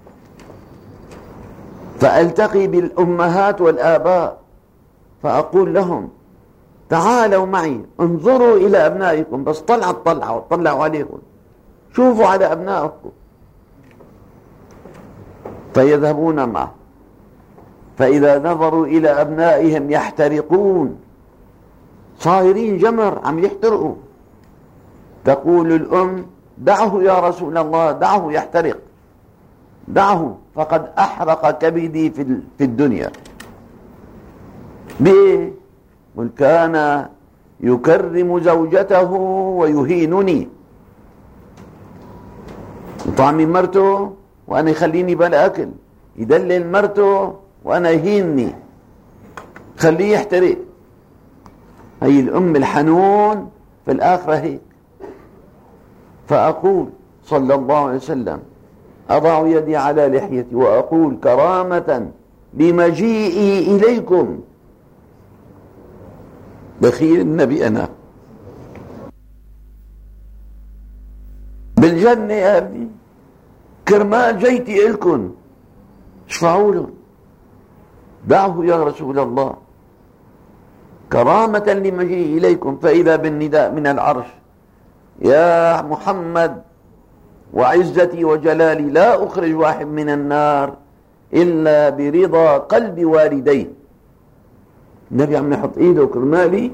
فألتقي بالأمهات والآباء فأقول لهم تعالوا معي انظروا إلى أبنائكم، بس طلعوا عليكم، شوفوا على أبنائكم. فيذهبون معه، فإذا نظروا إلى أبنائهم يحترقون، صايرين جمر عم يحترقوا. تقول الأم دعه يا رسول الله، دعه يحترق، دعه فقد أحرق كبدي في الدنيا. ليه؟ قل كان يكرم زوجته ويهينني، يطعمي مرته وأنا يخليني بلا أكل، يدلل مرته وأنا يهينني، خليه يحترق. هي الأم الحنون في الآخرة هيك. فأقول صلى الله عليه وسلم: أضع يدي على لحيتي وأقول كرامة لمجيئي إليكم. بخيل النبي أنا بالجنة يا ابني، كرمال جيتي إلكم اشفعوا لهم، دعه يا رسول الله، كرامة لمجيئي إليكم. فإذا بالنداء من العرش: يا محمد وعزتي وجلالي لا أخرج واحد من النار إلا برضا قلب والديه. النبي عم يحط إيده كرمالي.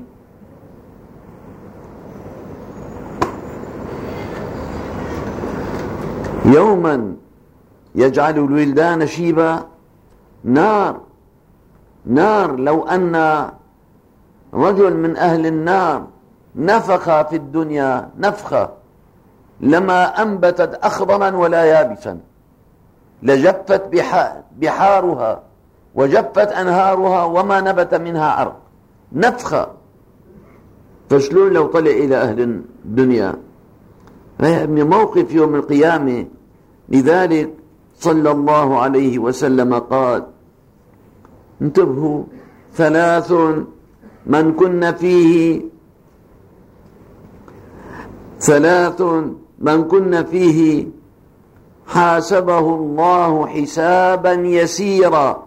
يوما يجعل الولدان شيبا، نار لو أن رجل من أهل النار نفخ في الدنيا نفخة لما أنبتت أخضرا ولا يابسا، لجفت بحارها وجفت أنهارها وما نبت منها عرق، نفخة. فشلون لو طلع إلى أهل الدنيا؟ يعني موقف يوم القيامة. لذلك صلى الله عليه وسلم قال: انتبهوا، ثلاث من كن فيه حاسبه الله حسابا يسيرا.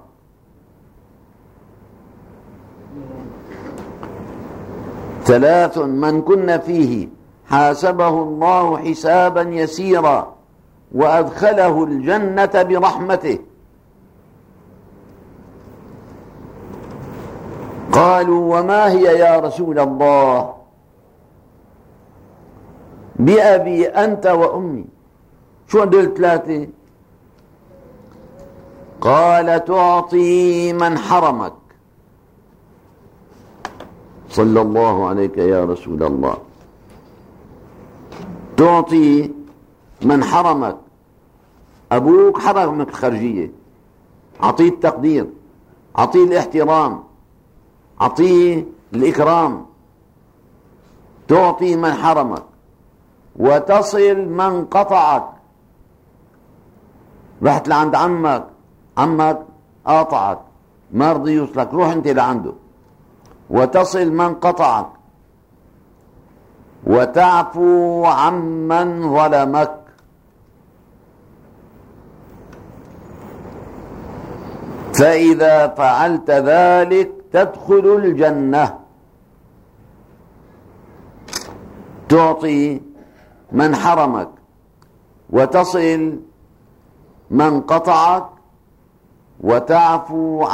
ثلاث من كن فيه حاسبه الله حسابا يسيرا وأدخله الجنة برحمته. قالوا: وما هي يا رسول الله؟ بأبي أنت وأمي. شو هدول ثلاثة؟ قال: تعطي من حرمك. صلى الله عليك يا رسول الله. تعطي من حرمك. أبوك حرمك خرجية، أعطيه التقدير، أعطيه الاحترام، أعطيه الإكرام. تعطي من حرمك وتصل من قطعك. رحت لعند عمك قاطعك، ما رضي يوصلك، روح انت لعنده. وتصل من قطعك وتعفو عمن ظلمك. فإذا فعلت ذلك تدخل الجنة. تعطي من حرمك وتصل من قطعك وتعفو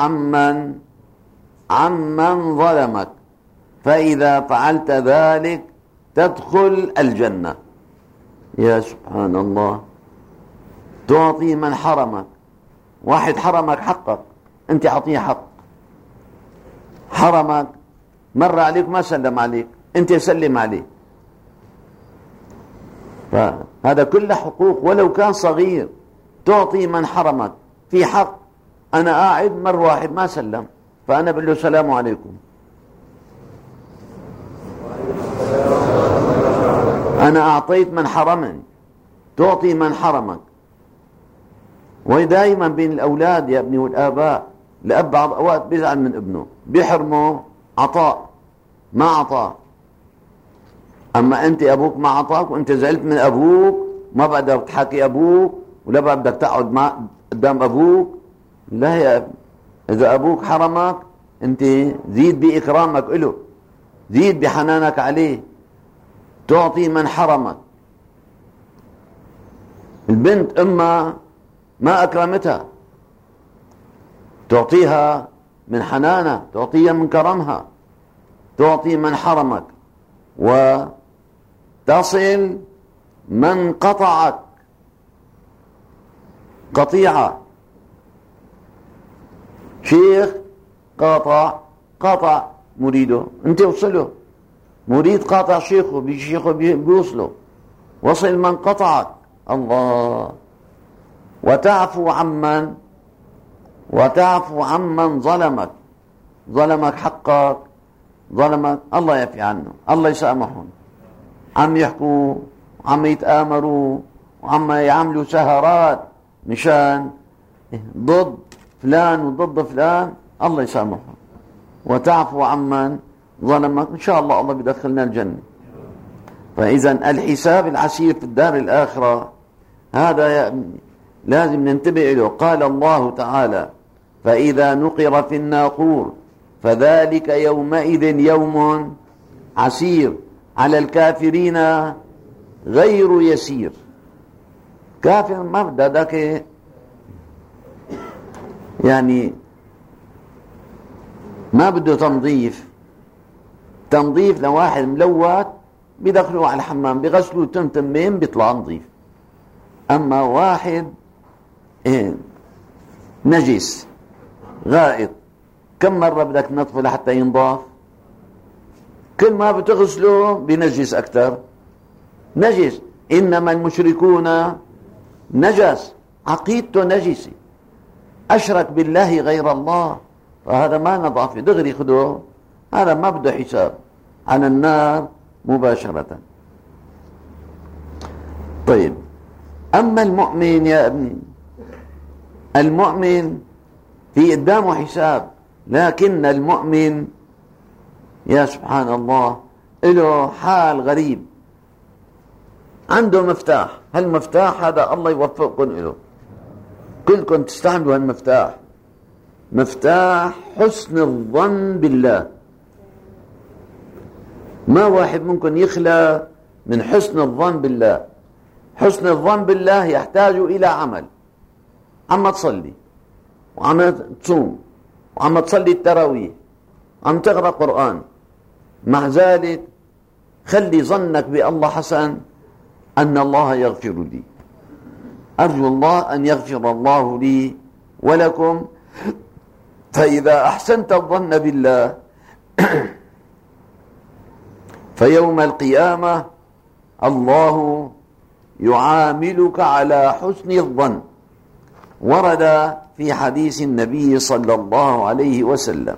عمن ظلمك. فإذا فعلت ذلك تدخل الجنة. يا سبحان الله. تعطي من حرمك، واحد حرمك حقك، انت اعطيه حق. حرمك، مر عليك ما سلم عليك، انت سلم عليه. فهذا كله حقوق ولو كان صغير. تعطي من حرمك في حق. انا قاعد مر واحد ما سلم، فانا بقول له السلام عليكم. انا اعطيت من حرمني. تعطي من حرمك. ودائما بين الاولاد يا ابني والاباء، الاب بعض اوقات بيزعل من ابنه، بيحرمه عطاء، ما عطاه. اما انت ابوك ما عطاك وانت زعلت من ابوك، ما بقدر تحكي ابوك ولا بدك تقعد قدام ابوك. لا يا ابني، اذا ابوك حرمك انت زيد باكرامك له، زيد بحنانك عليه. تعطي من حرمك. البنت امها ما اكرمتها، تعطيها من حنانها، تعطيها من كرمها. تعطي من حرمك وتصل من قطعك. قطيعة، شيخ قاطع مريده، انت وصله. مريد قاطع شيخه، بيجي شيخه بيوصله. وصل من قطعك. الله. وتعفو عمن ظلمك حقك، ظلمك، الله يعفي عنه، الله يسامحهم. عم يحكوا، عم يتآمروا، وعما يعملوا سهرات مشان ضد فلان وضد فلان، الله يسامحهم وتعفو عمن ظلمك، إن شاء الله الله بيدخلنا الجنة. فإذا الحساب العسير في الدار الآخرة هذا لازم ننتبه له. قال الله تعالى: فإذا نقر في الناقور فذلك يومئذ يوم عسير على الكافرين غير يسير. كافر ما بدك يعني ما بده تنظيف لواحد ملوث بيدخلوه على الحمام بيغسلوه تمتمين بيطلع نظيف. أما واحد نجس غائط كم مرة بدك تنظفه لحتى ينضاف؟ كل ما بتغسله بينجس أكثر. نجس. إنما المشركون نجس، عقيدته نجسة، أشرك بالله غير الله، فهذا ما نضافه دغري خذوه، هذا ما بده حساب، على النار مباشرة. طيب، أما المؤمن يا ابني، المؤمن في قدامه حساب، لكن المؤمن يا سبحان الله له حال غريب، عنده مفتاح. هالمفتاح هذا الله يوفقكم له، كلكم تستعملوا هالمفتاح، مفتاح حسن الظن بالله. ما واحد ممكن يخلى من حسن الظن بالله. حسن الظن بالله يحتاج إلى عمل. عم تصلي وعم تصوم وعم تصلي التراويح وعم تقرأ قرآن، مع ذلك خلي ظنك بالله حسن أن الله يغفر لي. أرجو الله أن يغفر الله لي ولكم. فإذا أحسنت الظن بالله فيوم القيامة الله يعاملك على حسن الظن. ورد في حديث النبي صلى الله عليه وسلم: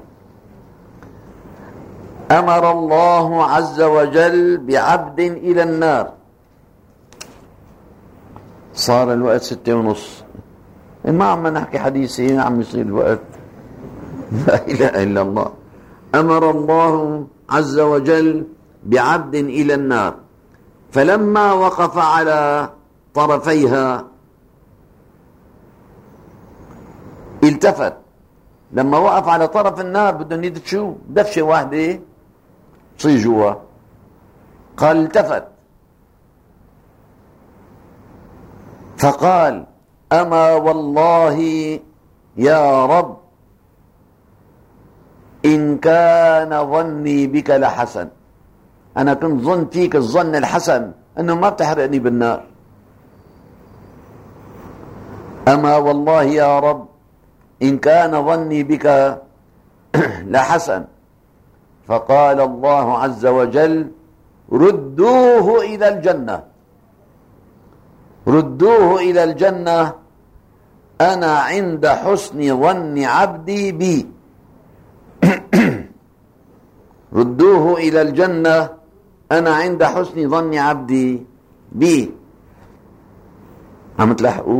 أمر الله عز وجل بعبد إلى النار. صار الوقت 6:30، ما عم نحكي حديثين، عم يصير الوقت. لا إله إلا الله. أمر الله عز وجل بعبد إلى النار، فلما وقف على طرفيها التفت. لما وقف على طرف النار بدهم يدشوا دفشة واحدة تصير جوا، قال التفت فقال: أما والله يا رب إن كان ظني بك لحسن، أنا كنت ظن فيك الظن الحسن أنه ما بتحرقني بالنار. أما والله يا رب إن كان ظني بك لحسن. فقال الله عز وجل: ردوه إلى الجنة، ردوه إلى الجنة، أنا عند حسن ظن عبدي بي. ردوه إلى الجنة، أنا عند حسن ظن عبدي بي. عم تلحقوا؟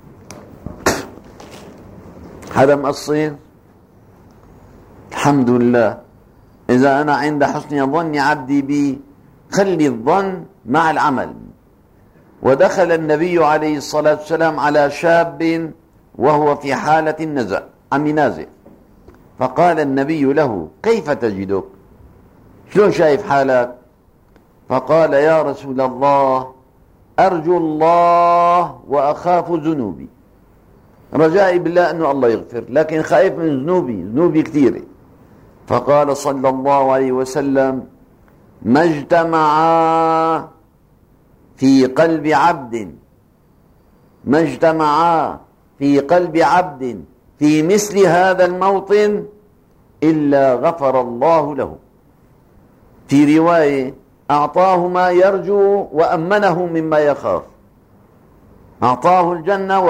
هذا مقصر؟ الحمد لله. إذا أنا عند حسن ظن عبدي بي، خلي الظن مع العمل. ودخل النبي عليه الصلاة والسلام على شاب وهو في حالة النزع، عم ينازع، فقال النبي له: كيف تجدك؟ شلون شايف حالك؟ فقال: يا رسول الله أرجو الله وأخاف ذنوبي، رجائي بالله أنه الله يغفر، لكن خايف من ذنوبي كثيرة. فقال صلى الله عليه وسلم: ما اجتمعا في قلب عبد، ما اجتمعا في قلب عبد في مثل هذا الموطن إلا غفر الله له. في رواية: أعطاه ما يرجو وأمنه مما يخاف، أعطاه الجنة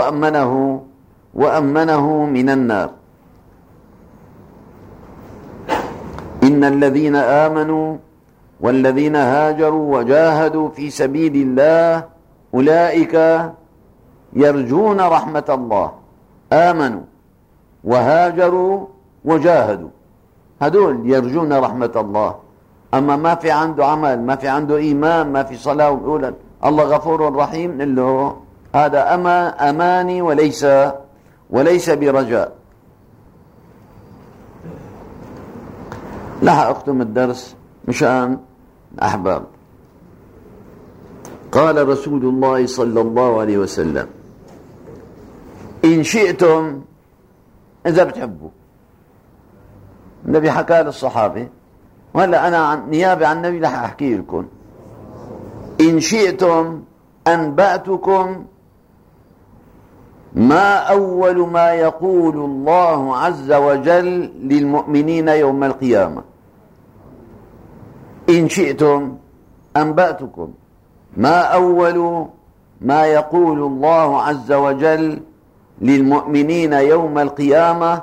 وأمنه من النار. إن الذين آمنوا والذين هاجروا وجاهدوا في سبيل الله أولئك يرجون رحمة الله، آمنوا وهاجروا وجاهدوا، هدول يرجون رحمة الله. أما ما في عنده عمل، ما في عنده إيمان، ما في صلاة، ويقول الله غفور رحيم، نقول له هذا أماني وليس برجاء. لح أختم الدرس مشان أحباب. قال رسول الله صلى الله عليه وسلم: إن شئتم، إذا بتحبوا، النبي حكى للصحابة، وهلا أنا نيابة عن النبي رح أحكي لكم. إن شئتم أنبأتكم ما أول ما يقول الله عز وجل للمؤمنين يوم القيامة. إن شئتم أنبأتكم ما أول ما يقول الله عز وجل للمؤمنين يوم القيامة،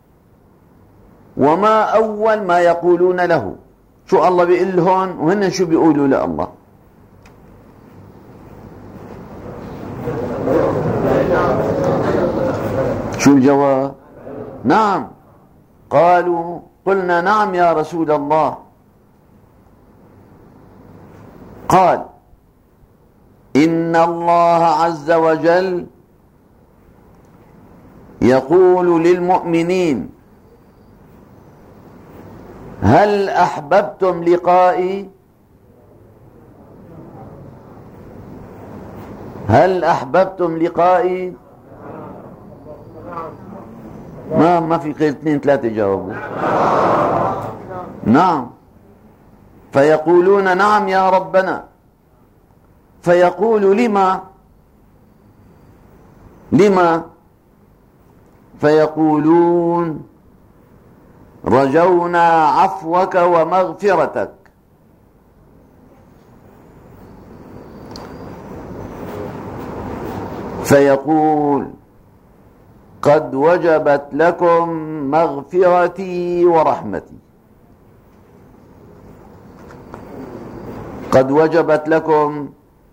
وما أول ما يقولون له. شو الله بيقول لهم وهن شو بيقولوا لله؟ شو الجواب؟ نعم. قالوا: قلنا نعم يا رسول الله. قال: إن الله عز وجل يقول للمؤمنين: هل أحببتم لقائي؟ هل أحببتم لقائي؟ ما في غير 2 3 جاوبوا نعم. فيقولون: نعم يا ربنا. فيقول: لما؟ فيقولون: رجونا عفوك ومغفرتك. فيقول: قد وجبت لكم مغفرتي ورحمتي. قد وجبت لكم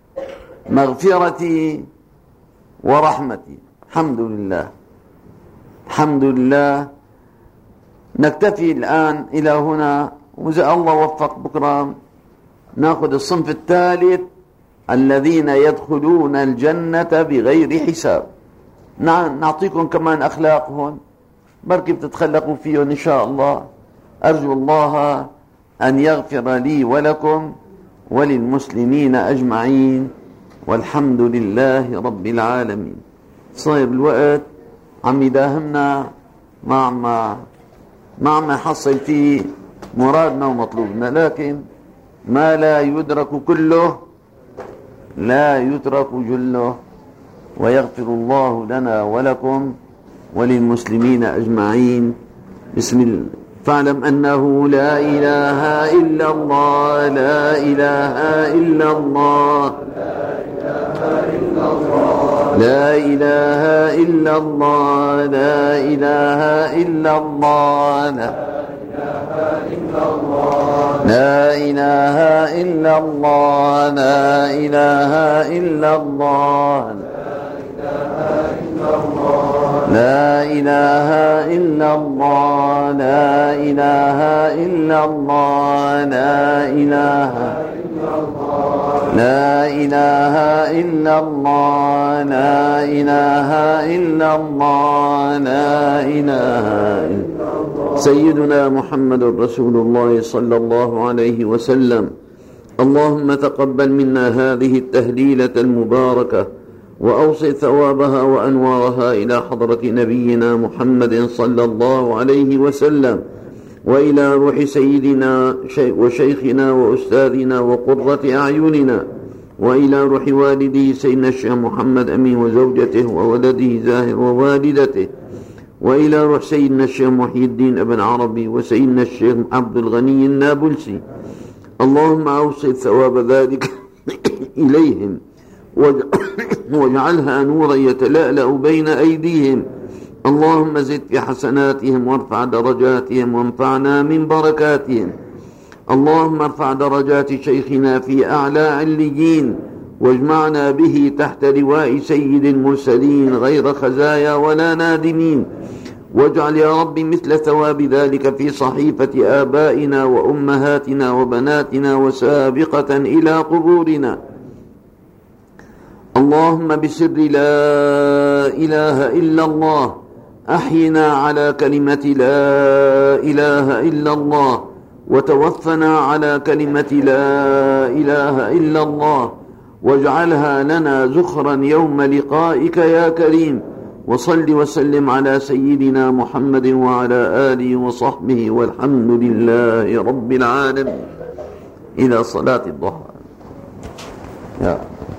مغفرتي ورحمتي. الحمد لله، الحمد لله. نكتفي الآن إلى هنا، وإذا الله وفق بكرة نأخذ الصنف الثالث، الذين يدخلون الجنة بغير حساب. نعطيكم كمان أخلاقهم، بركي بتتخلقوا فيهم إن شاء الله. أرجو الله أن يغفر لي ولكم وللمسلمين أجمعين، والحمد لله رب العالمين. صاير الوقت عم يداهمنا، ما عم يحصل فيه مرادنا ومطلوبنا، لكن ما لا يدرك كله لا يترك جله. ويغفر الله لنا ولكم وللمسلمين أجمعين. بسم الله. فاعلم أنه لا إله إلا الله، لا إله إلا الله، لا إله إلا الله، لا إله إلا الله، لا إله إلا الله، لا إله إلا الله، لا إله إلا الله، لا إله إلا الله، لا إله لا إله إلا الله، لا إله إلا الله، لا إله إلا سيدنا محمد رسول الله صلى الله عليه وسلم. اللهم تقبل منا هذه التهليلة المباركة، وأوصل ثوابها وأنوارها إلى حضرة نبينا محمد صلى الله عليه وسلم، وإلى روح سيدنا وشيخنا وأستاذنا وقرة أعيننا، وإلى روح والديه سيدنا الشيخ محمد أمين وزوجته وولده زاهر ووالدته، وإلى روح سيدنا الشيخ محي الدين ابن عربي وسيدنا الشيخ عبد الغني النابلسي. اللهم أوصل ثواب ذلك إليهم، واجعلها نورا يتلألأ بين أيديهم. اللهم زد في حسناتهم وارفع درجاتهم وانفعنا من بركاتهم. اللهم ارفع درجات شيخنا في أعلى عليين، واجمعنا به تحت لواء سيد المرسلين غير خزايا ولا نادمين، واجعل يا رب مثل ثواب ذلك في صحيفة آبائنا وأمهاتنا وبناتنا وسابقة إلى قبورنا. اللهم بسر لا إله إلا الله أحينا على كلمة لا إله إلا الله، وتوفنا على كلمة لا إله إلا الله، واجعلها لنا زخرا يوم لقائك يا كريم. وصل وسلم على سيدنا محمد وعلى آله وصحبه، والحمد لله رب العالمين. إلى صلاة الضحى. يا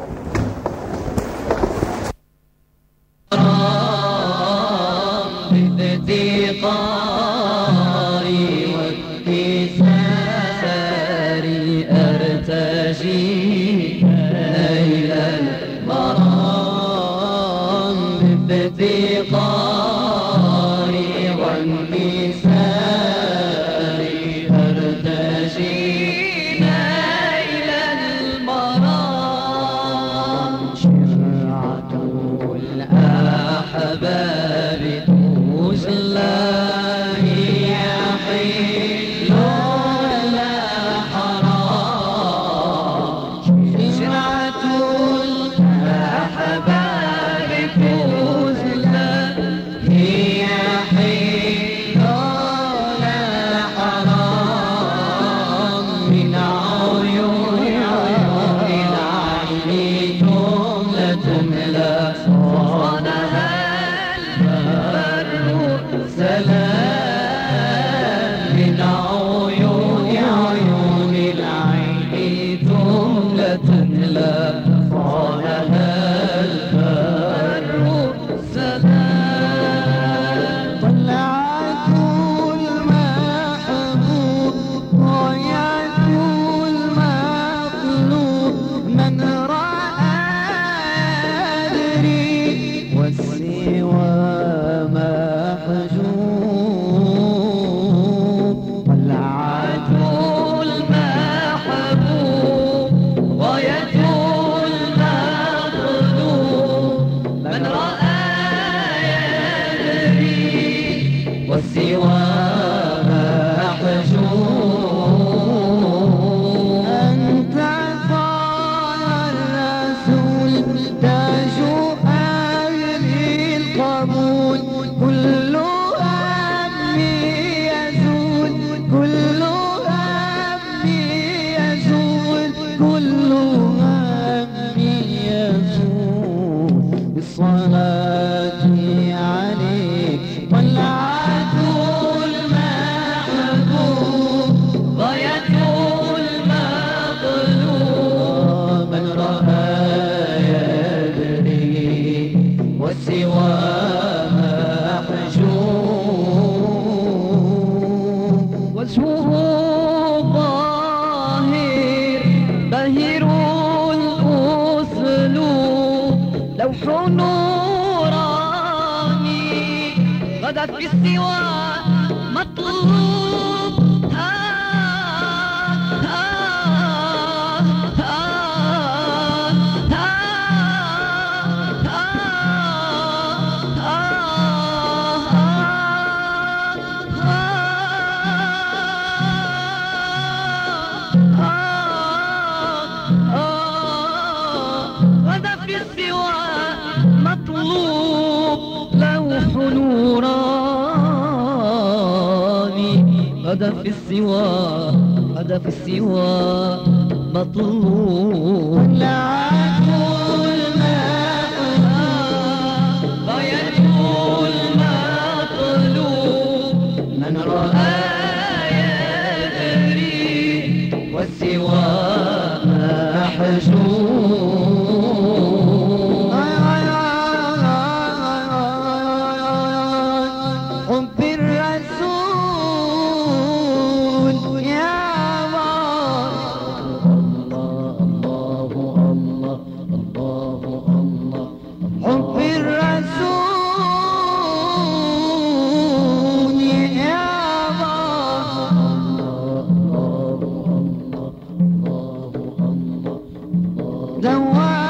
هدف السوى مطلوب. من رأى يدري والسوى محجوب. حب الرسول يا الله الله الله الله الله. حب الرسول يا الله الله الله الله.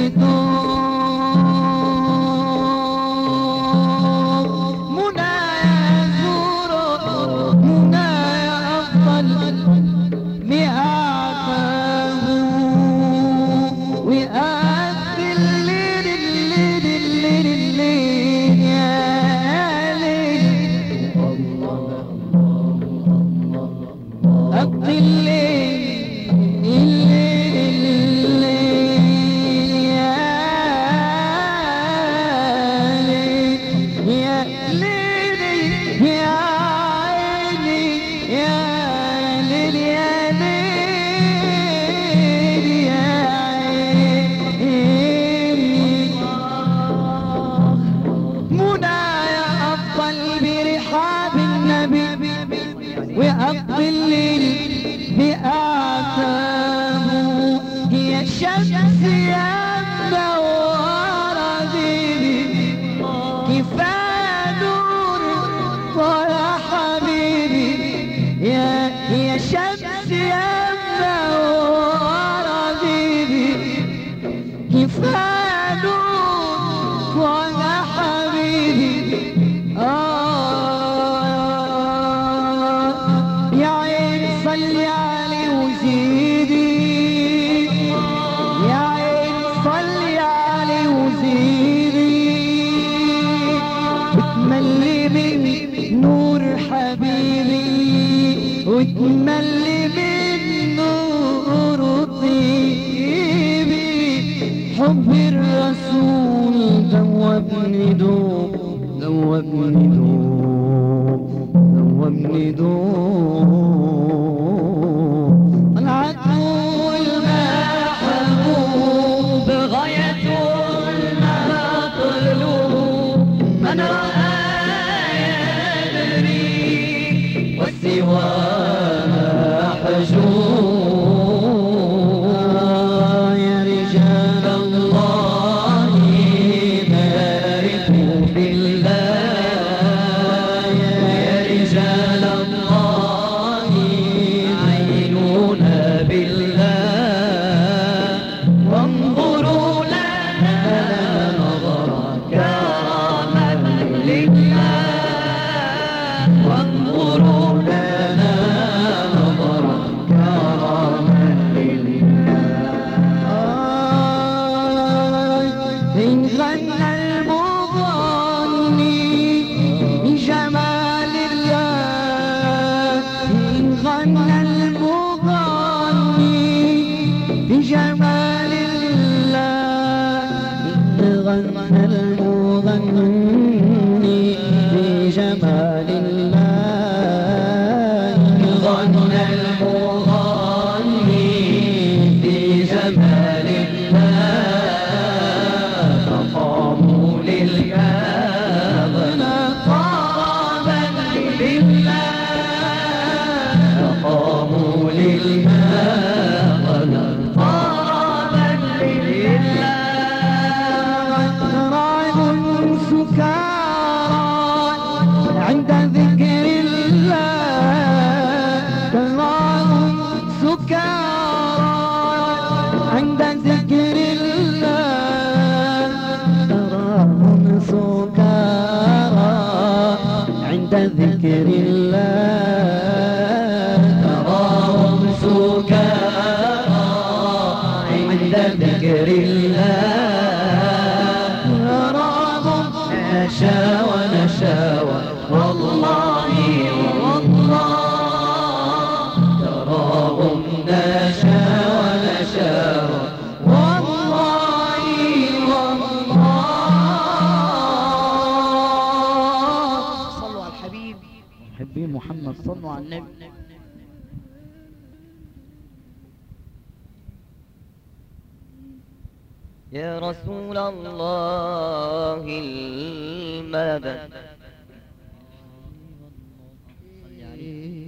وأقضي الليل بآثامه هي شمس منور ديبي كفاية نور طلع حبيبي هي شمس منور ديبي كفاية نور طلع حبيبي صلي عليه وزيدي يا عين صلي عليه وزيدي وتملي من نور حبيبي وتملي من نور طيبي حب الرسول ذوبني دوب ذوبني دوب ذوبني دوب يا رجال الله باركوا بالله يا رجال الله عينونا بالله وانظروا لنا نظرا كرما لله وانظروا لنا نظرا كرما لله إن غنى المغني بجمال الله إن غنى المغني بجمال الله إن غنى المغني بجمال الله غنى المغني بجمال الله فقاموا للكاظم طربا لله فقاموا للكاظم طربا لله راغ سكارى عند ذكر الله راغ سكارى عند ذكر الله تراهم سكارى عند ذكر الله تراهم سكارى عند ذكر الله تراهم نشاوى نشاوى والله والله تراهم نشاوى نشاوى والله والله صلوا على الحبيب محبين محمد صلوا على النبي يا رسول الله المدد